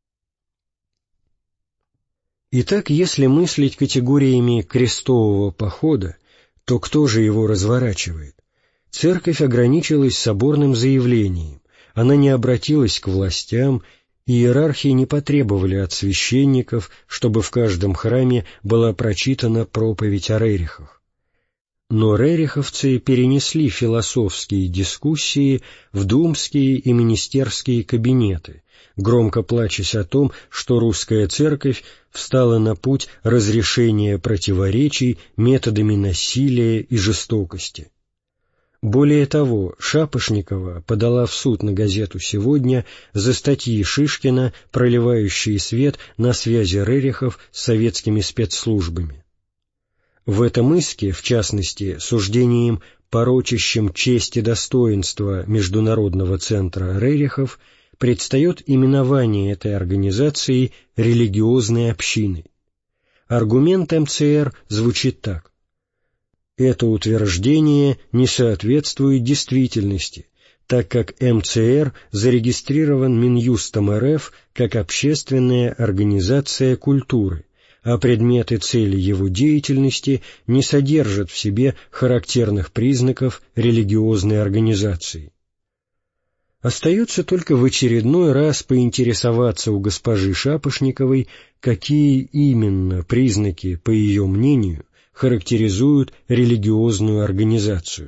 Итак, если мыслить категориями крестового похода, то кто же его разворачивает? Церковь ограничилась соборным заявлением, она не обратилась к властям, иерархи не потребовали от священников, чтобы в каждом храме была прочитана проповедь о Рерихах. Но рериховцы перенесли философские дискуссии в думские и министерские кабинеты, громко плачась о том, что русская церковь встала на путь разрешения противоречий методами насилия и жестокости. Более того, Шапошникова подала в суд на газету «Сегодня» за статьи Шишкина, проливающие свет на связи Рерихов с советскими спецслужбами. В этом иске, в частности, суждением, порочащим честь и достоинство Международного центра Рерихов, предстает именование этой организации религиозной общиной. Аргумент эм цэ эр звучит так. Это утверждение не соответствует действительности, так как эм цэ эр зарегистрирован Минюстом эр эф как общественная организация культуры, а предметы цели его деятельности не содержат в себе характерных признаков религиозной организации. Остается только в очередной раз поинтересоваться у госпожи Шапошниковой, какие именно признаки, по ее мнению, характеризуют религиозную организацию.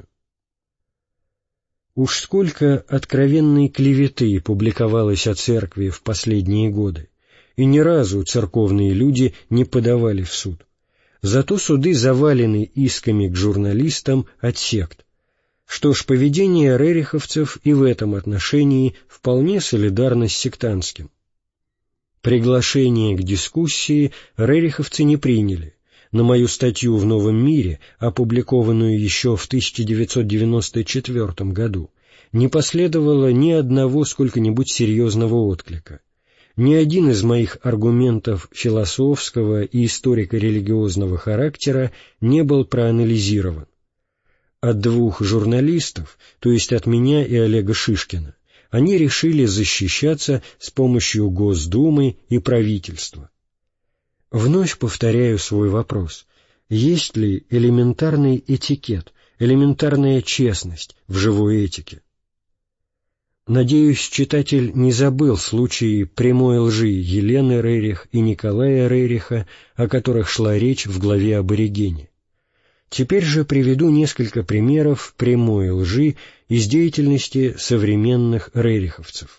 Уж сколько откровенной клеветы публиковалось о церкви в последние годы, и ни разу церковные люди не подавали в суд. Зато суды завалены исками к журналистам от сект. Что ж, поведение рериховцев и в этом отношении вполне солидарно с сектантским. Приглашение к дискуссии рериховцы не приняли. На мою статью в «Новом мире», опубликованную еще в тысяча девятьсот девяносто четвёртом году, не последовало ни одного сколько-нибудь серьезного отклика. Ни один из моих аргументов философского и историко-религиозного характера не был проанализирован. От двух журналистов, то есть от меня и Олега Шишкина, они решили защищаться с помощью Госдумы и правительства. Вновь повторяю свой вопрос: есть ли элементарный этикет, элементарная честность в живой этике? Надеюсь, читатель не забыл случаи прямой лжи Елены Рерих и Николая Рериха, о которых шла речь в главе об Оригене. Теперь же приведу несколько примеров прямой лжи из деятельности современных рериховцев.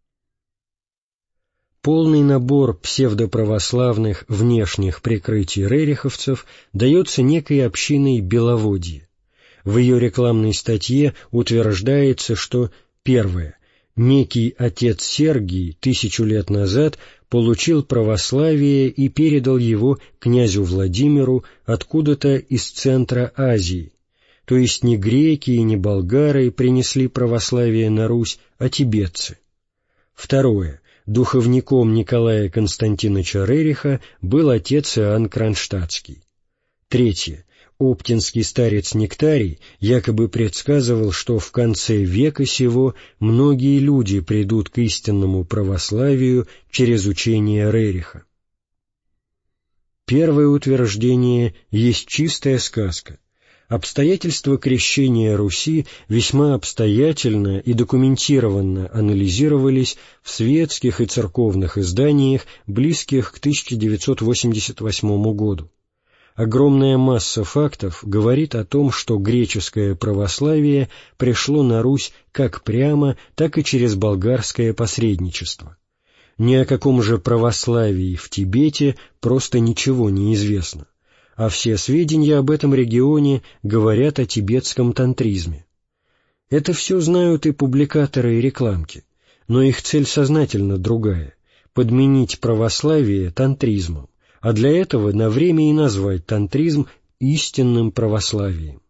Полный набор псевдоправославных внешних прикрытий рериховцев дается некой общиной Беловодье. В ее рекламной статье утверждается, что первое. Некий отец Сергий тысячу лет назад получил православие и передал его князю Владимиру откуда-то из центра Азии, то есть не греки и не болгары принесли православие на Русь, а тибетцы. Второе. Духовником Николая Константиновича Рериха был отец Иоанн Кронштадтский. Третье. Оптинский старец Нектарий якобы предсказывал, что в конце века сего многие люди придут к истинному православию через учение Рериха. Первое утверждение есть чистая сказка. Обстоятельства крещения Руси весьма обстоятельно и документированно анализировались в светских и церковных изданиях, близких к тысяча девятьсот восемьдесят восьмому году. Огромная масса фактов говорит о том, что греческое православие пришло на Русь как прямо, так и через болгарское посредничество. Ни о каком же православии в Тибете просто ничего не известно, а все сведения об этом регионе говорят о тибетском тантризме. Это все знают и публикаторы и рекламки, но их цель сознательно другая — подменить православие тантризмом, а для этого на время и назвать тантризм истинным православием.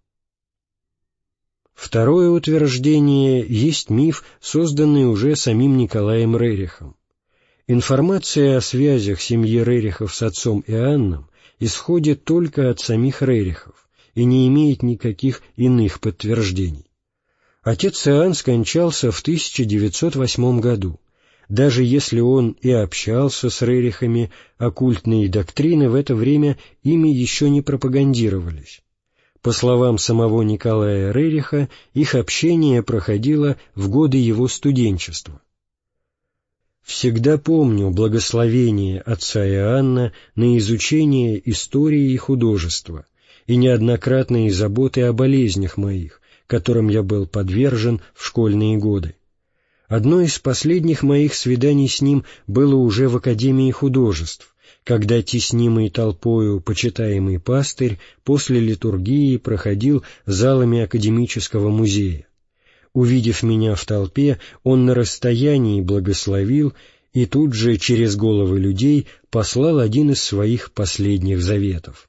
Второе утверждение есть миф, созданный уже самим Николаем Рерихом. Информация о связях семьи Рерихов с отцом Иоанном исходит только от самих Рерихов и не имеет никаких иных подтверждений. Отец Иоанн скончался в тысяча девятьсот восьмом году. Даже если он и общался с Рерихами, оккультные доктрины в это время ими еще не пропагандировались. По словам самого Николая Рериха, их общение проходило в годы его студенчества. «Всегда помню благословение отца Иоанна на изучение истории и художества и неоднократные заботы о болезнях моих, которым я был подвержен в школьные годы. Одно из последних моих свиданий с ним было уже в Академии художеств, когда теснимый толпою почитаемый пастырь после литургии проходил залами академического музея. Увидев меня в толпе, он на расстоянии благословил и тут же через головы людей послал один из своих последних заветов.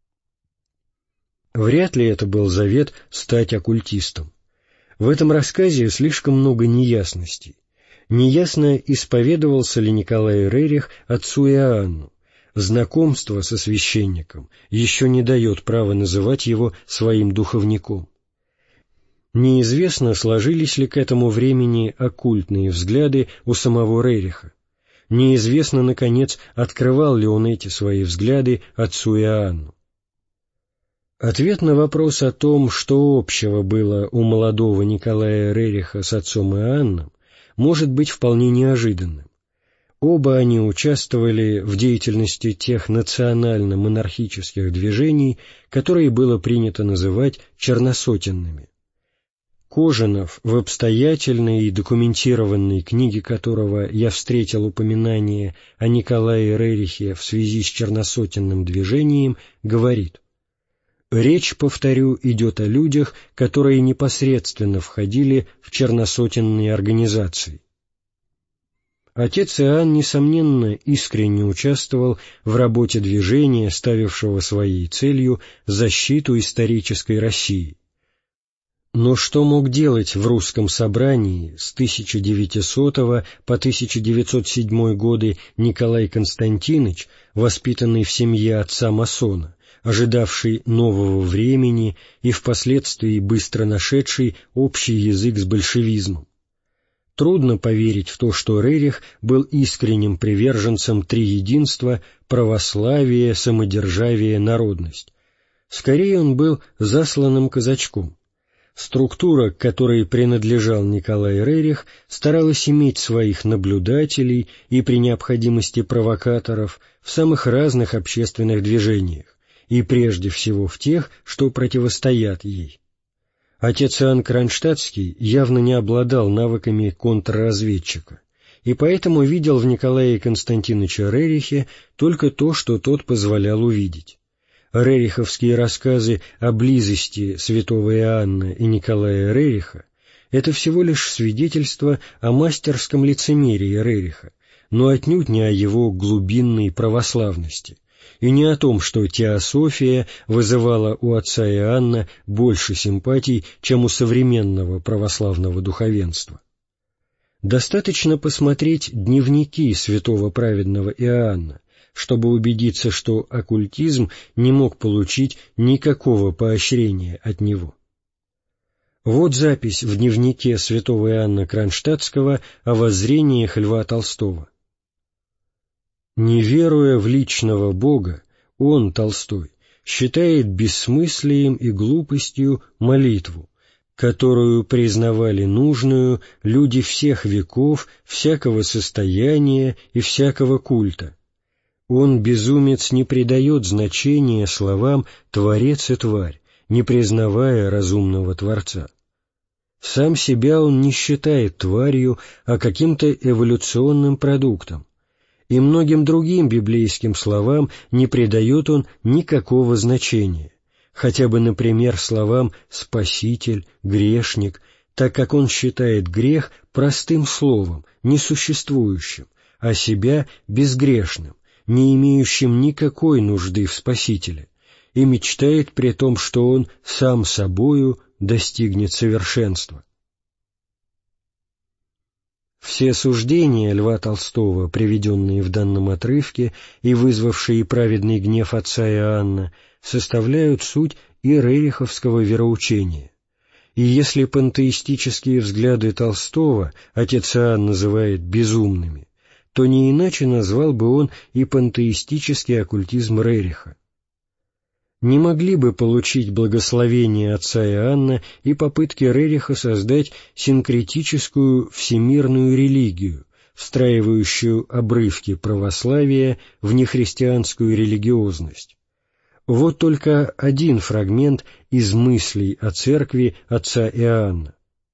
Вряд ли это был завет стать оккультистом. В этом рассказе слишком много неясностей. Неясно, исповедовался ли Николай Рерих отцу Иоанну. Знакомство со священником еще не дает права называть его своим духовником. Неизвестно, сложились ли к этому времени оккультные взгляды у самого Рериха. Неизвестно, наконец, открывал ли он эти свои взгляды отцу Иоанну. Ответ на вопрос о том, что общего было у молодого Николая Рериха с отцом Иоанном, может быть вполне неожиданным. Оба они участвовали в деятельности тех национально-монархических движений, которые было принято называть черносотенными. Кожанов, в обстоятельной и документированной книге которого я встретил упоминание о Николае Рерихе в связи с черносотенным движением, говорит: «Речь, повторю, идет о людях, которые непосредственно входили в черносотенные организации». Отец Иоанн, несомненно, искренне участвовал в работе движения, ставившего своей целью защиту исторической России. Но что мог делать в русском собрании с тысяча девятисотого по тысяча девятьсот седьмой годы Николай Константиныч, воспитанный в семье отца-масона, ожидавший нового времени и впоследствии быстро нашедший общий язык с большевизмом? Трудно поверить в то, что Рерих был искренним приверженцем триединства, православия, самодержавия, народность. Скорее, он был засланным казачком. Структура, к которой принадлежал Николай Рерих, старалась иметь своих наблюдателей и при необходимости провокаторов в самых разных общественных движениях, и прежде всего в тех, что противостоят ей. Отец Иоанн Кронштадтский явно не обладал навыками контрразведчика, и поэтому видел в Николае Константиновиче Рерихе только то, что тот позволял увидеть. Рериховские рассказы о близости святого Иоанна и Николая Рериха — это всего лишь свидетельство о мастерском лицемерии Рериха, но отнюдь не о его глубинной православности, и не о том, что теософия вызывала у отца Иоанна больше симпатий, чем у современного православного духовенства. Достаточно посмотреть дневники святого праведного Иоанна, чтобы убедиться, что оккультизм не мог получить никакого поощрения от него. Вот запись в дневнике святого Иоанна Кронштадтского о воззрениях Льва Толстого. «Не веруя в личного Бога, он, Толстой, считает бессмыслием и глупостью молитву, которую признавали нужную люди всех веков, всякого состояния и всякого культа. Он, безумец, не придает значения словам «творец» и «тварь», не признавая разумного Творца. Сам себя он не считает тварью, а каким-то эволюционным продуктом, и многим другим библейским словам не придает он никакого значения, хотя бы, например, словам «спаситель», «грешник», так как он считает грех простым словом, несуществующим, а себя безгрешным, не имеющим никакой нужды в Спасителе, и мечтает при том, что он сам собою достигнет совершенства. Все суждения Льва Толстого, приведенные в данном отрывке и вызвавшие праведный гнев отца Иоанна, составляют суть и рериховского вероучения. И если пантеистические взгляды Толстого отец Иоанн называет безумными, то не иначе назвал бы он и пантеистический оккультизм Рериха. Не могли бы получить благословение отца Иоанна и попытки Рериха создать синкретическую всемирную религию, встраивающую обрывки православия в нехристианскую религиозность. Вот только один фрагмент из мыслей о церкви отца Иоанна.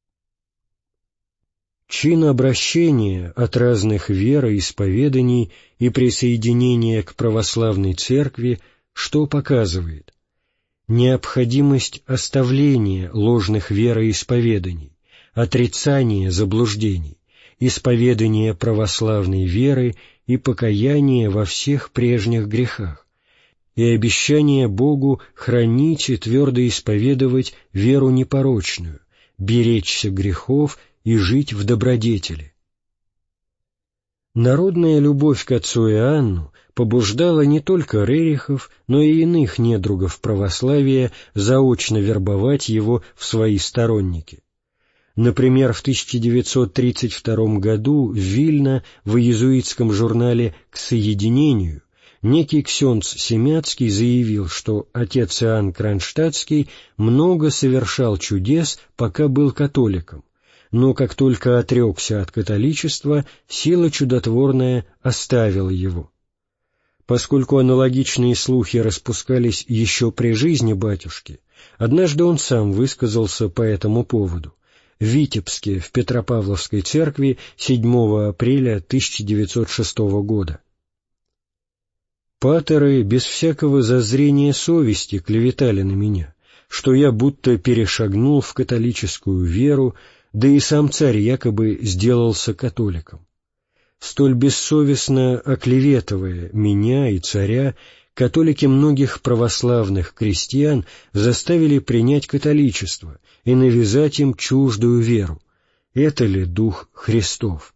Чин обращения от разных вероисповеданий и присоединения к православной церкви что показывает? Необходимость оставления ложных вероисповеданий, отрицания заблуждений, исповедания православной веры и покаяния во всех прежних грехах, и обещание Богу хранить и твердо исповедовать веру непорочную, беречься грехов и жить в добродетели. Народная любовь к отцу Иоанну побуждала не только Рерихов, но и иных недругов православия заочно вербовать его в свои сторонники. Например, в тысяча девятьсот тридцать втором году в Вильно в иезуитском журнале «К соединению» некий ксёндз Семяцкий заявил, что отец Иоанн Кронштадтский много совершал чудес, пока был католиком, но как только отрекся от католичества, сила чудотворная оставила его. Поскольку аналогичные слухи распускались еще при жизни батюшки, однажды он сам высказался по этому поводу в Витебске в Петропавловской церкви седьмого апреля тысяча девятьсот шестого года. «Патеры без всякого зазрения совести клеветали на меня, что я будто перешагнул в католическую веру, да и сам царь якобы сделался католиком. Столь бессовестно оклеветывая меня и царя, католики многих православных крестьян заставили принять католичество и навязать им чуждую веру. Это ли дух Христов?»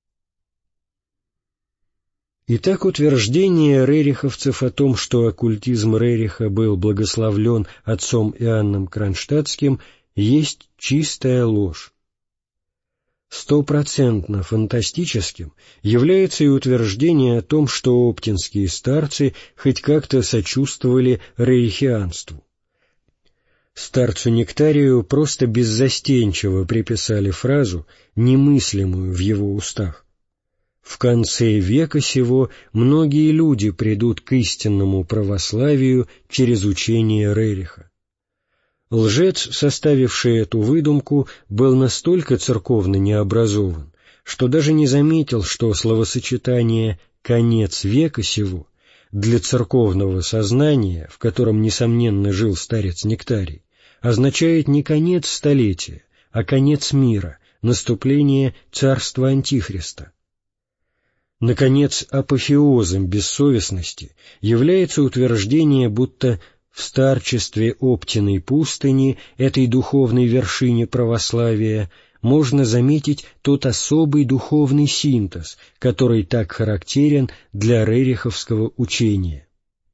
Итак, утверждение рериховцев о том, что оккультизм Рериха был благословлен отцом Иоанном Кронштадтским, есть чистая ложь. Стопроцентно фантастическим является и утверждение о том, что оптинские старцы хоть как-то сочувствовали рерихианству. Старцу Нектарию просто беззастенчиво приписали фразу, немыслимую в его устах: «В конце века сего многие люди придут к истинному православию через учение Рериха». Лжец, составивший эту выдумку, был настолько церковно необразован, что даже не заметил, что словосочетание «конец века сего» для церковного сознания, в котором, несомненно, жил старец Нектарий, означает не конец столетия, а конец мира, наступление царства Антихриста. Наконец, апофеозом бессовестности является утверждение, будто в старчестве Оптиной пустыни, этой духовной вершине православия, можно заметить тот особый духовный синтез, который так характерен для рериховского учения.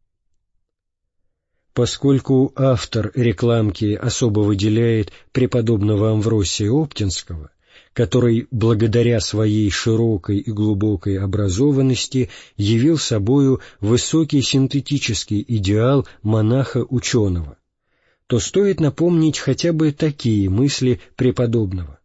Поскольку автор рекламки особо выделяет преподобного Амвросия Оптинского, который, благодаря своей широкой и глубокой образованности, явил собою высокий синтетический идеал монаха-ученого, то стоит напомнить хотя бы такие мысли преподобного.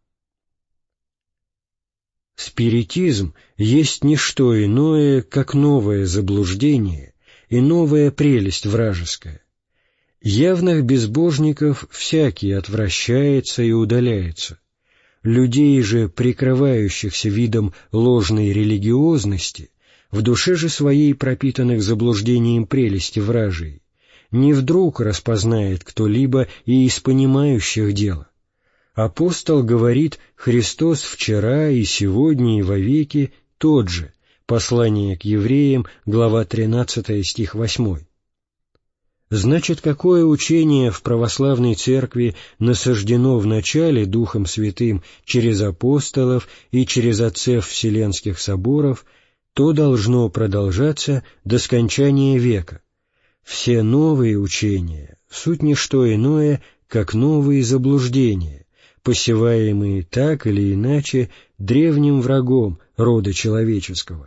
Спиритизм есть не что иное, как новое заблуждение и новая прелесть вражеская. Явных безбожников всякий отвращается и удаляется. Людей же, прикрывающихся видом ложной религиозности, в душе же своей пропитанных заблуждением прелести вражьей, не вдруг распознает кто-либо и из понимающих дело. Апостол говорит: «Христос вчера и сегодня и вовеки тот же». Послание к евреям, глава тринадцатая, стих восьмой. Значит, какое учение в православной церкви насаждено в начале Духом Святым через апостолов и через отцев Вселенских соборов, то должно продолжаться до скончания века. Все новые учения — суть не что иное, как новые заблуждения, посеваемые так или иначе древним врагом рода человеческого.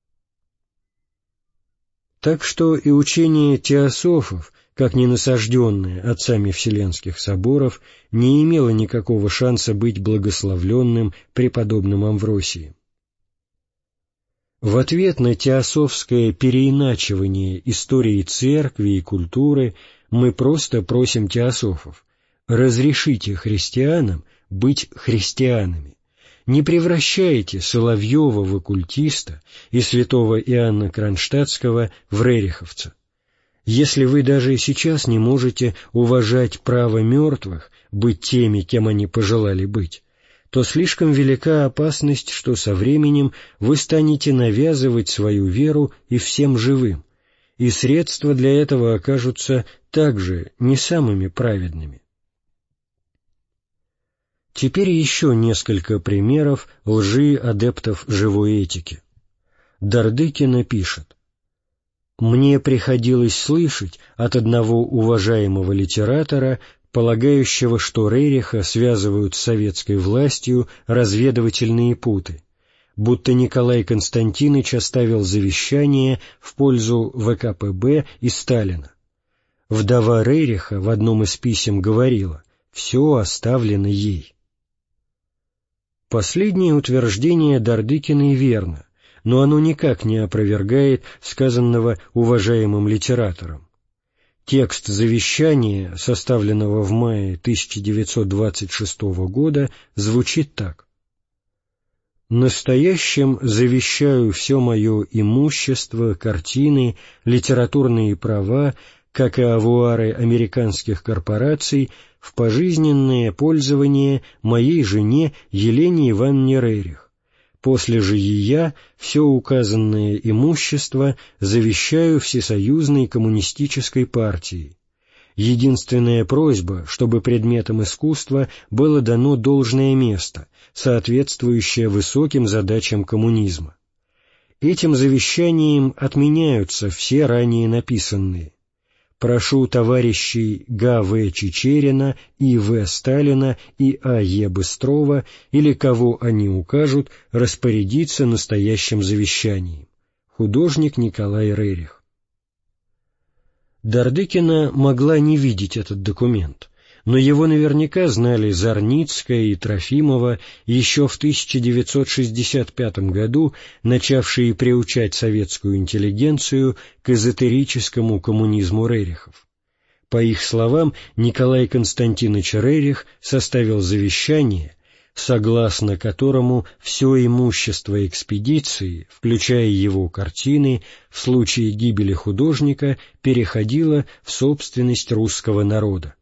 Так что и учение теософов, как не насажденное отцами Вселенских соборов, не имело никакого шанса быть благословленным преподобным Амвросием. В ответ на теософское переиначивание истории церкви и культуры мы просто просим теософов: разрешите христианам быть христианами. Не превращайте Соловьева в оккультиста и святого Иоанна Кронштадтского в рериховца. Если вы даже и сейчас не можете уважать право мертвых быть теми, кем они пожелали быть, то слишком велика опасность, что со временем вы станете навязывать свою веру и всем живым, и средства для этого окажутся также не самыми праведными. Теперь еще несколько примеров лжи адептов живой этики. Дардыкина пишет: «Мне приходилось слышать от одного уважаемого литератора, полагающего, что Рериха связывают с советской властью разведывательные путы, будто Николай Константинович оставил завещание в пользу вэ ка пэ бэ и Сталина. Вдова Рериха в одном из писем говорила: «Все оставлено ей». Последнее утверждение Дардыкиной верно, но оно никак не опровергает сказанного уважаемым литератором. Текст завещания, составленного в мае тысяча девятьсот двадцать шестого года, звучит так: «Настоящим завещаю все мое имущество, картины, литературные права, как и авуары американских корпораций, в пожизненное пользование моей жене Елене Ивановне Рерих. После же ея все указанное имущество завещаю Всесоюзной коммунистической партии. Единственная просьба, чтобы предметам искусства было дано должное место, соответствующее высоким задачам коммунизма. Этим завещанием отменяются все ранее написанные. Прошу товарищей Г В Чичерина, И В Сталина и А Е Быстрова, или кого они укажут, распорядиться настоящим завещанием. Художник Николай Рерих». Дардыкина могла не видеть этот документ, но его наверняка знали Зарницкая и Трофимова еще в тысяча девятьсот шестьдесят пятом году, начавшие приучать советскую интеллигенцию к эзотерическому коммунизму Рерихов. По их словам, Николай Константинович Рерих составил завещание, согласно которому все имущество экспедиции, включая его картины, в случае гибели художника переходило в собственность русского народа.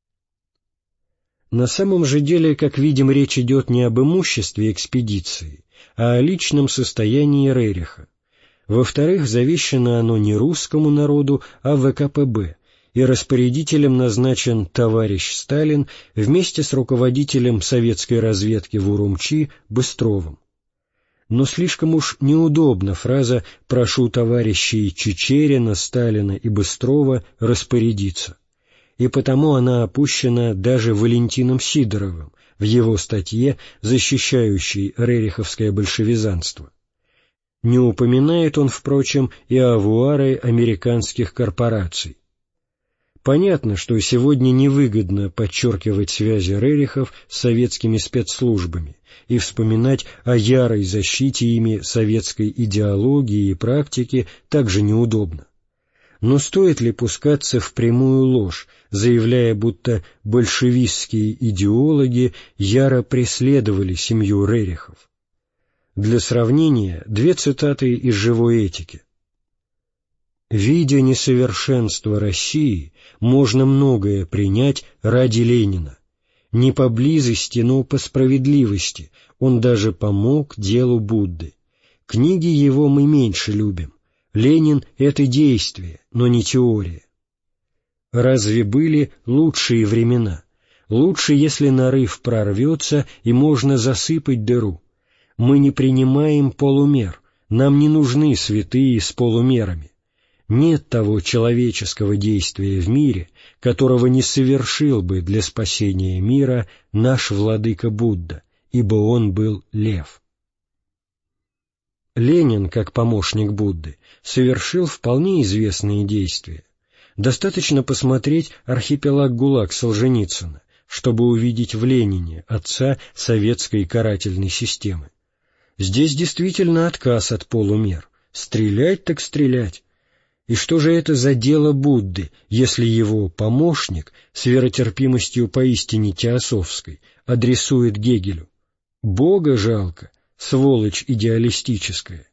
На самом же деле, как видим, речь идет не об имуществе экспедиции, а о личном состоянии Рериха. Во-вторых, завещано оно не русскому народу, а вэ ка пэ бэ, и распорядителем назначен товарищ Сталин вместе с руководителем советской разведки в Урумчи Быстровым. Но слишком уж неудобна фраза «прошу товарищей Чичерина, Сталина и Быстрова распорядиться», и потому она опущена даже Валентином Сидоровым в его статье, защищающей рериховское большевизанство. Не упоминает он, впрочем, и авуары американских корпораций. Понятно, что сегодня невыгодно подчеркивать связи Рерихов с советскими спецслужбами и вспоминать о ярой защите ими советской идеологии и практики также неудобно. Но стоит ли пускаться в прямую ложь, заявляя, будто большевистские идеологи яро преследовали семью Рерихов? Для сравнения две цитаты из «Живой этики». «Видя несовершенство России, можно многое принять ради Ленина. Не по близости, но по справедливости он даже помог делу Будды. Книги его мы меньше любим. Ленин — это действие, но не теория. Разве были лучшие времена? Лучше, если нарыв прорвется и можно засыпать дыру. Мы не принимаем полумер, нам не нужны святые с полумерами. Нет того человеческого действия в мире, которого не совершил бы для спасения мира наш владыка Будда, ибо он был лев». Ленин, как помощник Будды, совершил вполне известные действия. Достаточно посмотреть «Архипелаг ГУЛАГ» Солженицына, чтобы увидеть в Ленине отца советской карательной системы. Здесь действительно отказ от полумер. Стрелять так стрелять. И что же это за дело Будды, если его помощник с веротерпимостью поистине теософской адресует Гегелю? Бога жалко, сволочь идеалистическая.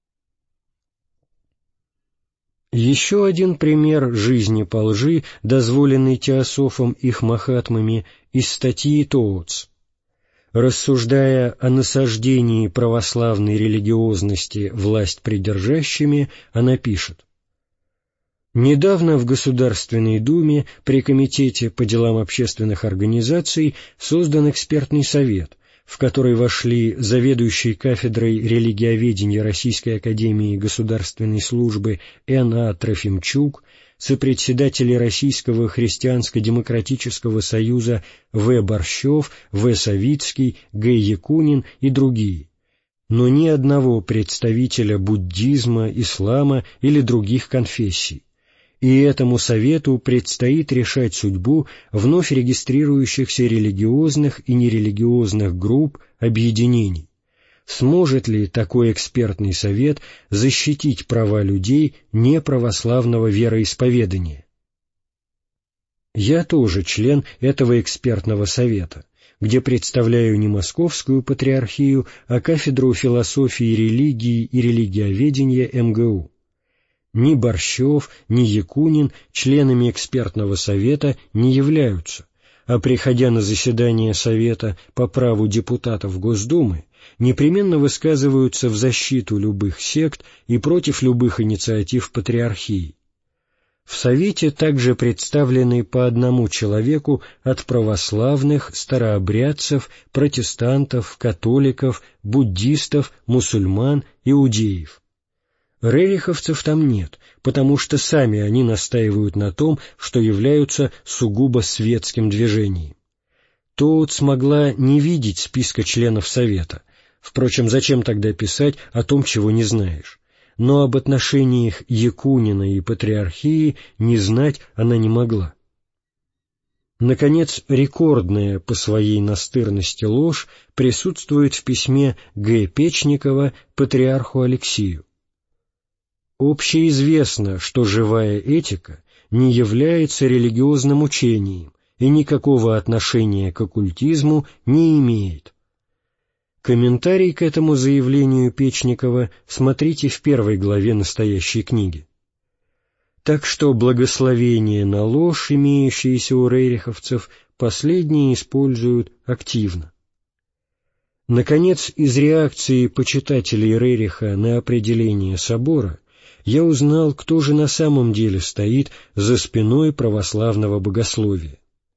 Еще один пример жизни по лжи, дозволенный теософом их махатмами, из статьи Тооц. Рассуждая о насаждении православной религиозности власть придержащими, она пишет: «Недавно в Государственной Думе при Комитете по делам общественных организаций создан экспертный совет, в который вошли заведующий кафедрой религиоведения Российской академии государственной службы Н А Трофимчук, сопредседатели Российского христианско-демократического союза В Борщев, В Савицкий, Г Якунин и другие, но ни одного представителя буддизма, ислама или других конфессий. И этому совету предстоит решать судьбу вновь регистрирующихся религиозных и нерелигиозных групп, объединений. Сможет ли такой экспертный совет защитить права людей неправославного вероисповедания? Я тоже член этого экспертного совета, где представляю не Московскую патриархию, а кафедру философии религии и религиоведения Эм Гэ У. Ни Борщев, ни Якунин членами экспертного совета не являются, а приходя на заседание совета по праву депутатов Госдумы, непременно высказываются в защиту любых сект и против любых инициатив патриархии. В совете также представлены по одному человеку от православных, старообрядцев, протестантов, католиков, буддистов, мусульман, иудеев. Рериховцев там нет, потому что сами они настаивают на том, что являются сугубо светским движением. Тоут смогла не видеть списка членов совета. Впрочем, зачем тогда писать о том, чего не знаешь? Но об отношениях Якунина и патриархии не знать она не могла. Наконец, рекордная по своей настырности ложь присутствует в письме Г. Печникова патриарху Алексию. Общеизвестно, что живая этика не является религиозным учением и никакого отношения к оккультизму не имеет. Комментарий к этому заявлению Печникова смотрите в первой главе настоящей книги. Так что благословение на ложь, имеющиеся у рериховцев, последние используют активно. Наконец, из реакции почитателей Рериха на определение собора я узнал, кто же на самом деле стоит за спиной православного богословия.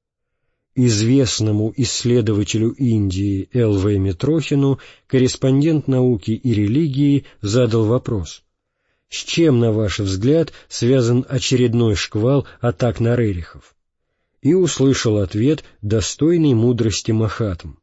Известному исследователю Индии Л В Митрохину корреспондент науки и религии задал вопрос: с чем, на ваш взгляд, связан очередной шквал атак на рерихов? И услышал ответ, достойный мудрости Махатм.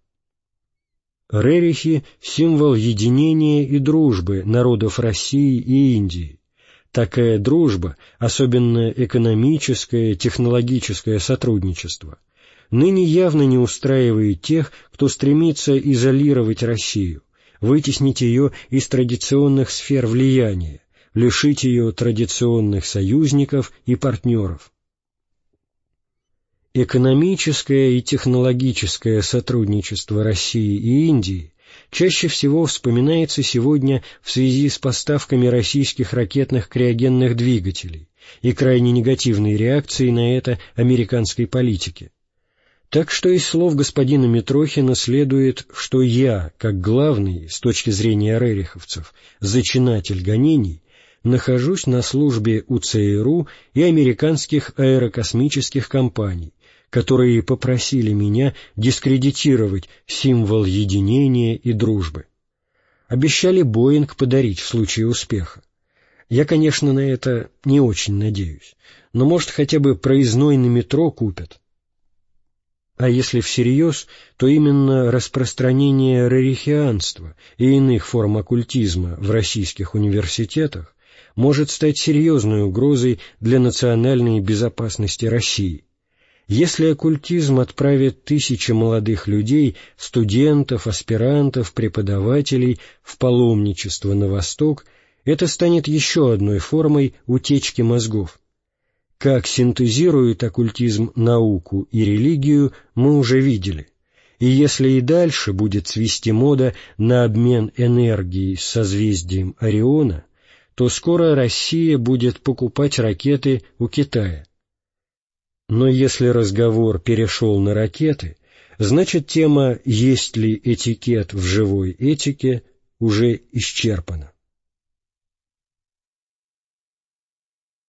Рерихи — символ единения и дружбы народов России и Индии. Такая дружба, особенно экономическое, технологическое сотрудничество, ныне явно не устраивает тех, кто стремится изолировать Россию, вытеснить ее из традиционных сфер влияния, лишить ее традиционных союзников и партнеров. Экономическое и технологическое сотрудничество России и Индии чаще всего вспоминается сегодня в связи с поставками российских ракетных криогенных двигателей и крайне негативной реакцией на это американской политики. Так что из слов господина Митрохина следует, что я, как главный, с точки зрения рериховцев, зачинатель гонений, нахожусь на службе у Цэ Эр У и американских аэрокосмических компаний, которые попросили меня дискредитировать символ единения и дружбы. Обещали Боинг подарить в случае успеха. Я, конечно, на это не очень надеюсь, но, может, хотя бы проездной на метро купят. А если всерьез, то именно распространение рерихианства и иных форм оккультизма в российских университетах может стать серьезной угрозой для национальной безопасности России. Если оккультизм отправит тысячи молодых людей, студентов, аспирантов, преподавателей в паломничество на Восток, это станет еще одной формой утечки мозгов. Как синтезирует оккультизм науку и религию, мы уже видели. И если и дальше будет цвести мода на обмен энергией с созвездием Ориона, то скоро Россия будет покупать ракеты у Китая. Но если разговор перешел на ракеты, значит тема «Есть ли этикет в живой этике» уже исчерпана.